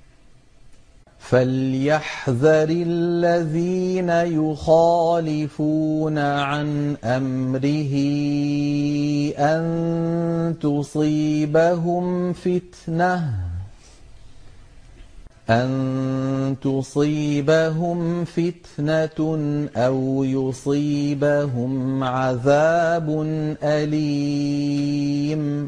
Speaker 1: فَلْيَحْذَرِ الَّذِينَ يُخَالِفُونَ عَنْ أَمْرِهِ أَن تُصِيبَهُمْ فِتْنَةٌ أَن تُصِيبَهُمْ فِتْنَةٌ أَوْ يُصِيبَهُمْ عَذَابٌ أَلِيمٌ.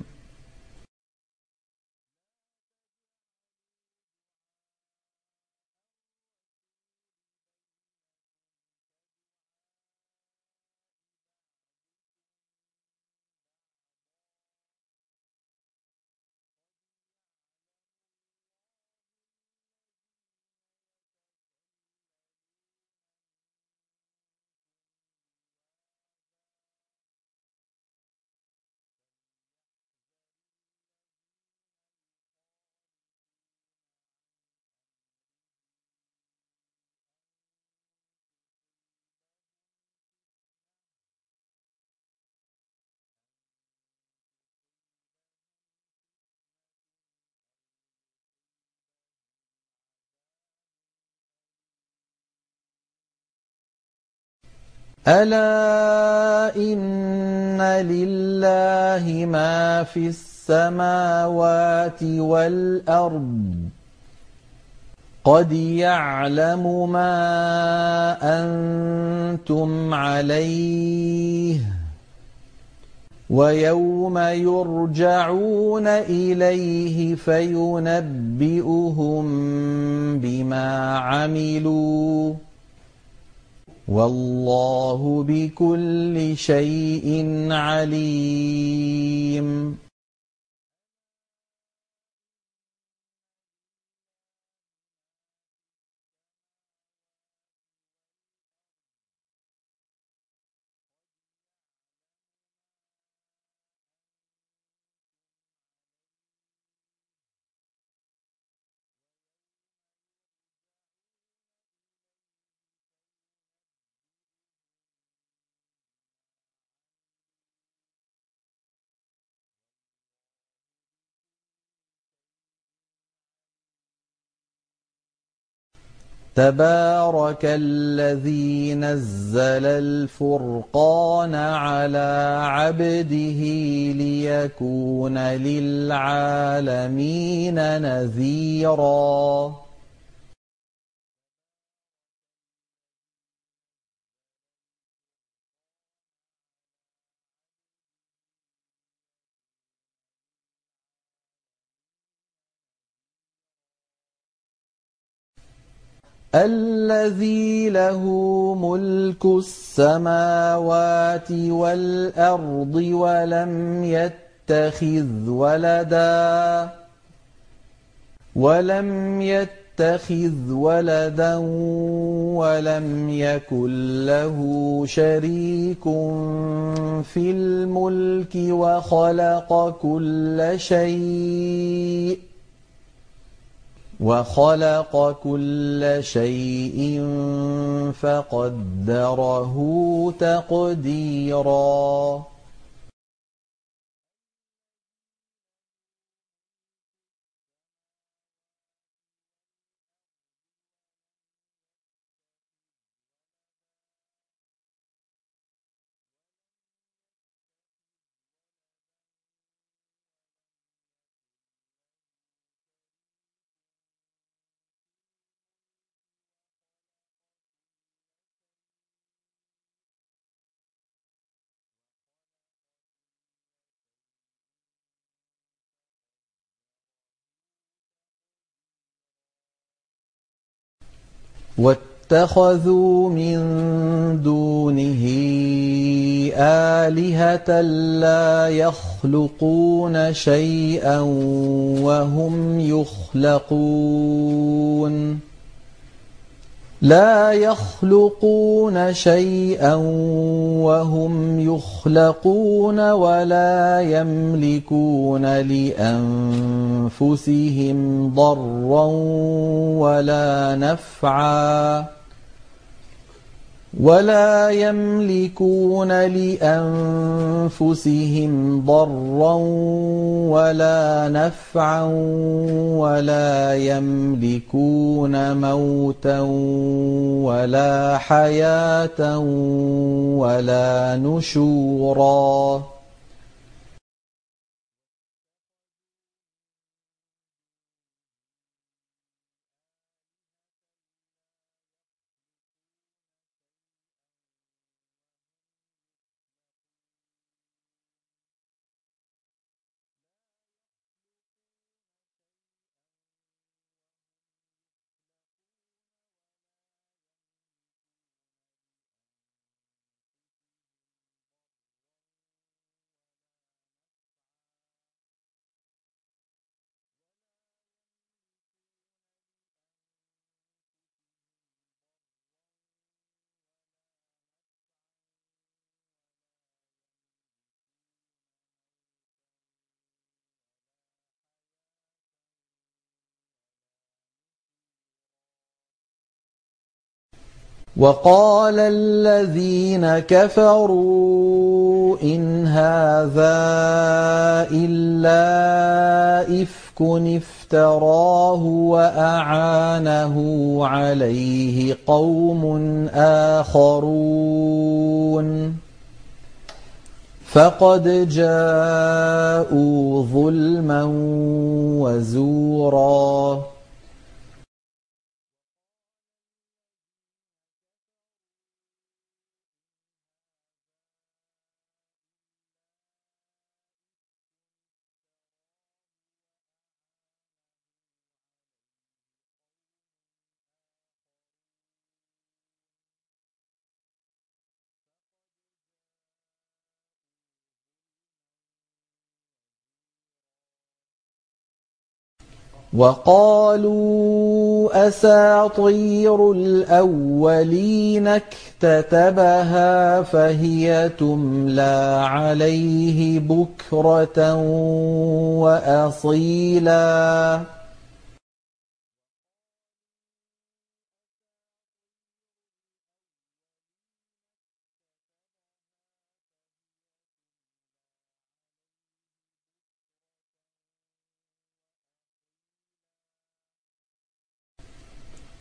Speaker 1: أَلَا إِنَّ لِلَّهِ مَا فِي السَّمَاوَاتِ وَالْأَرْضِ ۚ قَدْ يَعْلَمُ مَا أَنتُمْ عَلَيْهِ ۖ وَيَوْمَ يُرْجَعُونَ إِلَيْهِ فَيُنَبِّئُهُم بِمَا عَمِلُوا ۗ وَاللَّهُ بِكُلِّ شَيْءٍ عَلِيمٌ. تبارك الذي نزل الفرقان على عبده ليكون للعالمين نذيرا. الذي له ملك السماوات والأرض ولم يتخذ ولدا ولم يتخذ ولدا ولم يكن له شريك في الملك وخلق كل شيء وخلق كل شيء فقدره تقديرا. واتخذوا من دونه آلهة لا يخلقون شيئا وهم يخلقون لا يخلقون شيئا وهم يخلقون ولا يملكون لأنفسهم ضرا ولا نفعا ولا يملكون لأنفسهم ضرا ولا نفعا ولا يملكون موتا ولا حياة ولا نشورا. وقال الذين كفروا إن هذا إلا إفك افتراه وأعانه عليه قوم آخرون فقد جاءوا ظلما وزورا. وقالوا أساطير الأولين اكتتبها فهي تملى عليه بكرة وأصيلا.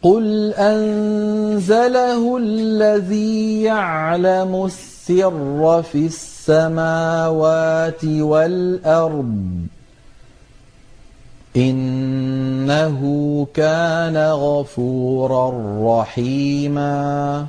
Speaker 1: قُلْ أَنزَلَهُ الَّذِي يَعْلَمُ السِّرَّ فِي السَّمَاوَاتِ وَالْأَرْضِ ۚ إِنَّهُ كَانَ غَفُورًا رَّحِيمًا.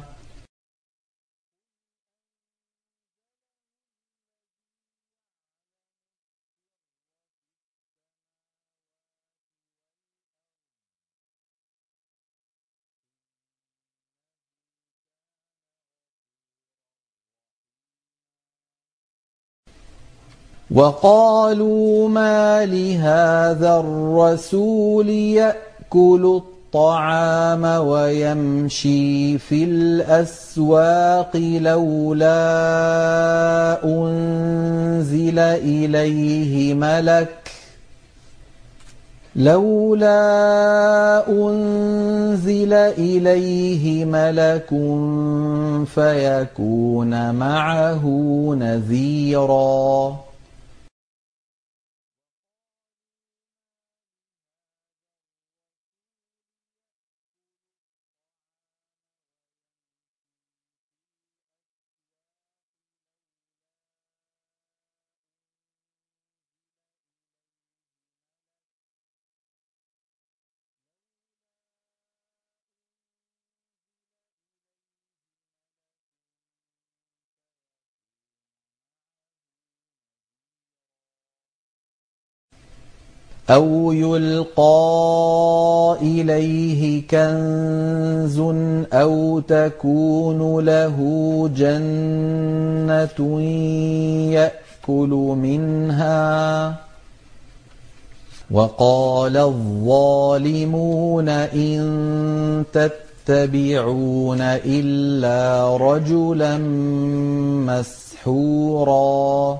Speaker 1: وَقَالُوا مَا لِهَٰذَا الرَّسُولِ يَأْكُلُ الطَّعَامَ وَيَمْشِي فِي الْأَسْوَاقِ لَوْلَا أُنزِلَ إِلَيْهِ مَلَكٌ لولا أنزل إليه ملك فيكون معه نذيرا. أَوْ يُلْقَىٰ إِلَيْهِ كَنزٌ أَوْ تَكُونُ لَهُ جَنَّةٌ يَأْكُلُ مِنْهَا ۚ وَقَالَ الظَّالِمُونَ إِن تَتَّبِعُونَ إِلَّا رَجُلًا مَّسْحُورًا.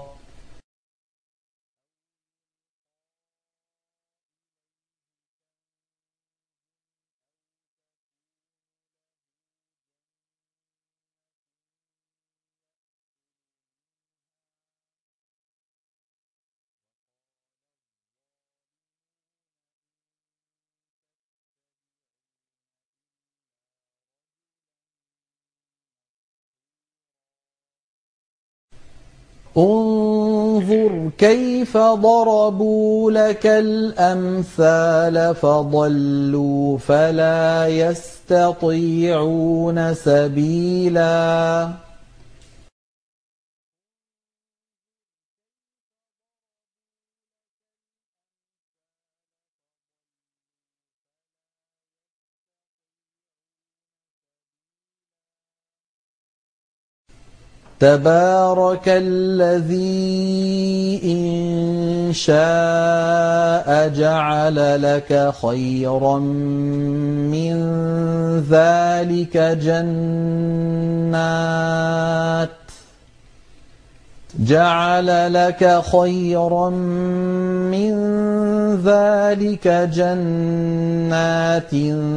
Speaker 1: انظُرْ كَيْفَ ضَرَبُوا لَكَ الْأَمْثَالَ فَضَلُّوا فَلَا يَسْتَطِيعُونَ سَبِيلًا. تبارك الذي إن شاء جعل لك خيرا من ذلك جنات جعل لك خيرا من ذلك جنات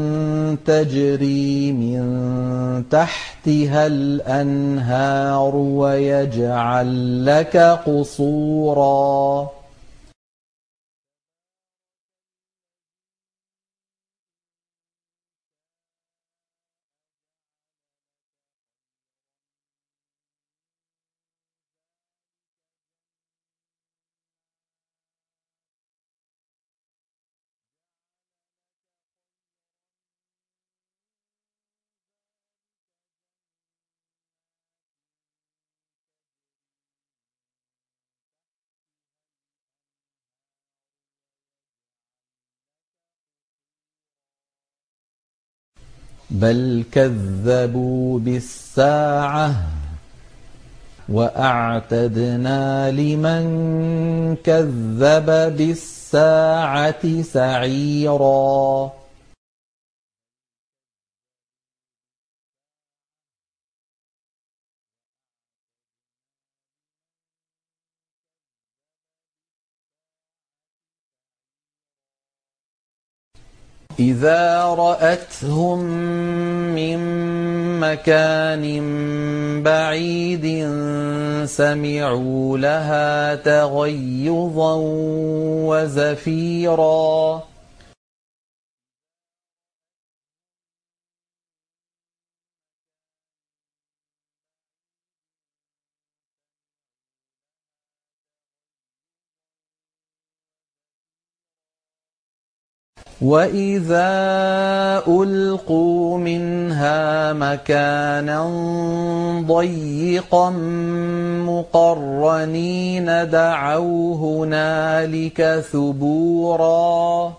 Speaker 1: تجري من تحتها الأنهار ويجعل لك قصورا. بل كذبوا بالساعة وأعتدنا لمن كذب بالساعة سعيرا. إذا رأتهم من مكان بعيد سمعوا لها تغيظا وزفيرا. وَإِذَا أُلْقُوا مِنْهَا مَكَانًا ضَيِّقًا مُّقَرَّنِينَ دَعَوْا هُنَالِكَ ثُبُورًا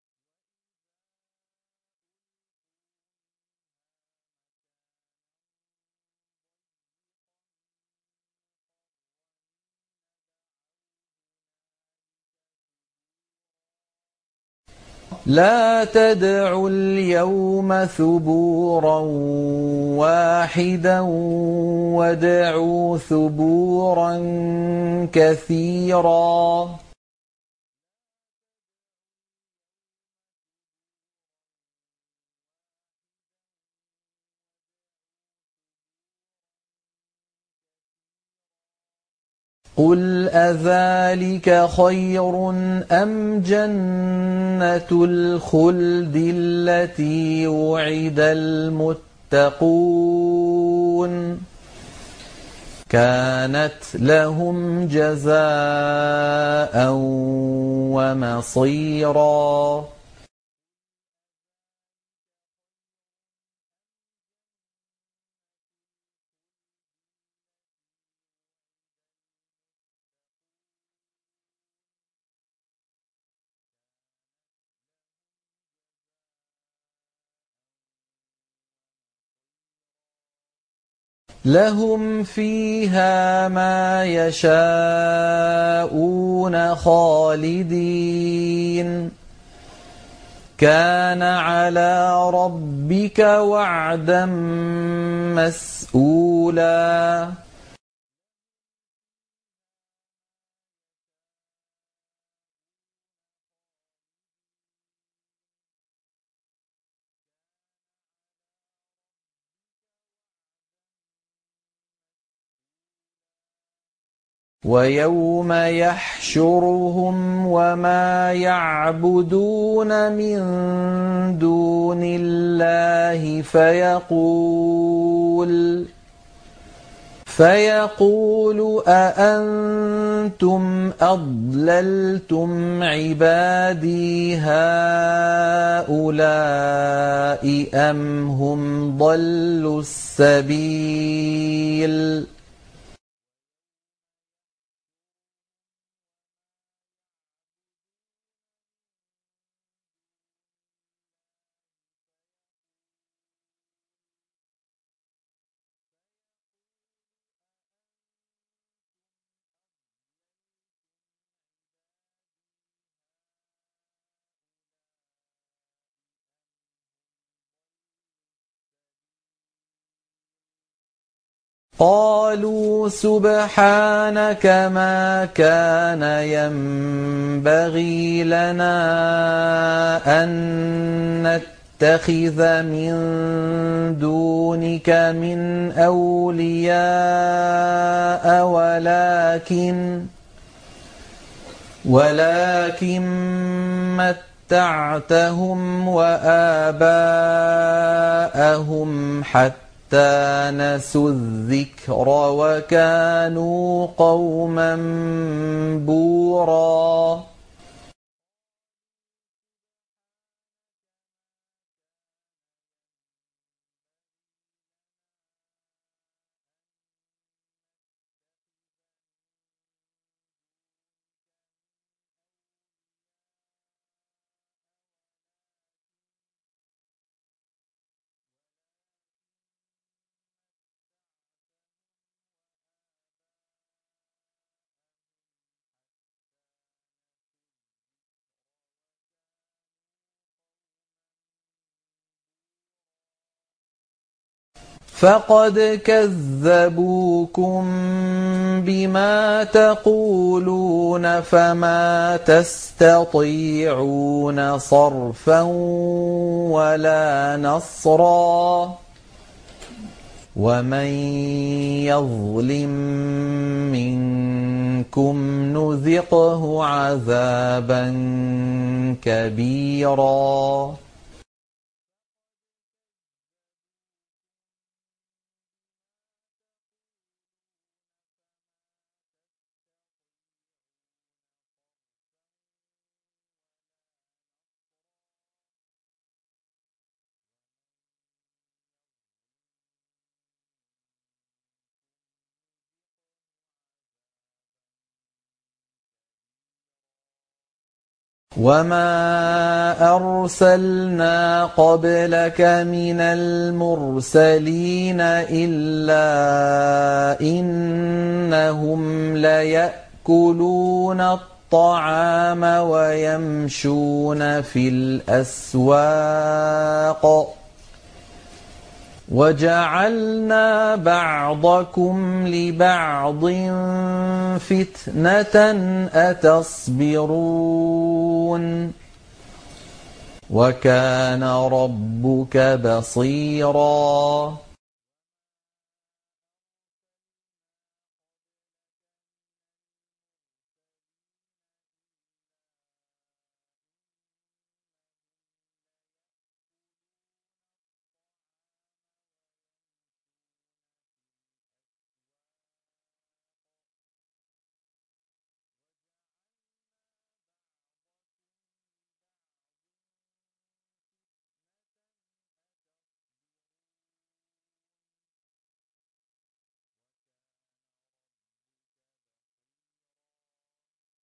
Speaker 1: لَا تَدْعُوا الْيَوْمَ ثُبُورًا وَاحِدًا وَادْعُوا ثُبُورًا كَثِيرًا قُلْ أَذَٰلِكَ خَيْرٌ أَمْ جَنَّةُ الْخُلْدِ الَّتِي وُعِدَ الْمُتَّقُونَ ۚ كَانَتْ لَهُمْ جَزَاءً وَمَصِيرًا لَهُمْ فِيهَا مَا يَشَاءُونَ خَالِدِينَ ۚ كَانَ عَلَىٰ رَبِّكَ وَعْدًا مَّسْئُولًا وَيَوْمَ يَحْشُرُهُمْ وَمَا يَعْبُدُونَ مِن دُونِ اللَّهِ فَيَقُولُ فَيَقُولُ أَأَنتُمْ أَضْلَلْتُمْ عِبَادِي هَٰؤُلَاءِ أَمْ هُمْ ضَلُّوا السَّبِيلَ قَالُوا سُبْحَانَكَ مَا كَانَ يَنبَغِي لَنَا أَن نَّتَّخِذَ مِن دُونِكَ مِنْ أَوْلِيَاءَ وَلَٰكِن وَلَٰكِن مَّتَّعْتَهُمْ وَآبَاءَهُمْ حَتَّىٰ نَسُوا الذِّكْرَ وَكَانُوا قَوْمًا بُورًا فَقَدْ كَذَّبُوكُم بِمَا تَقُولُونَ فَمَا تَسْتَطِيعُونَ صَرْفًا وَلَا نَصْرًا ۚ وَمَن يَظْلِم مِّنكُمْ نُذِقْهُ عَذَابًا كَبِيرًا وما أرسلنا قبلك من المرسلين إلا إنهم ليأكلون الطعام ويمشون في الأسواق وجعلنا بعضكم لبعض فتنة أتصبرون وكان ربك بصيرا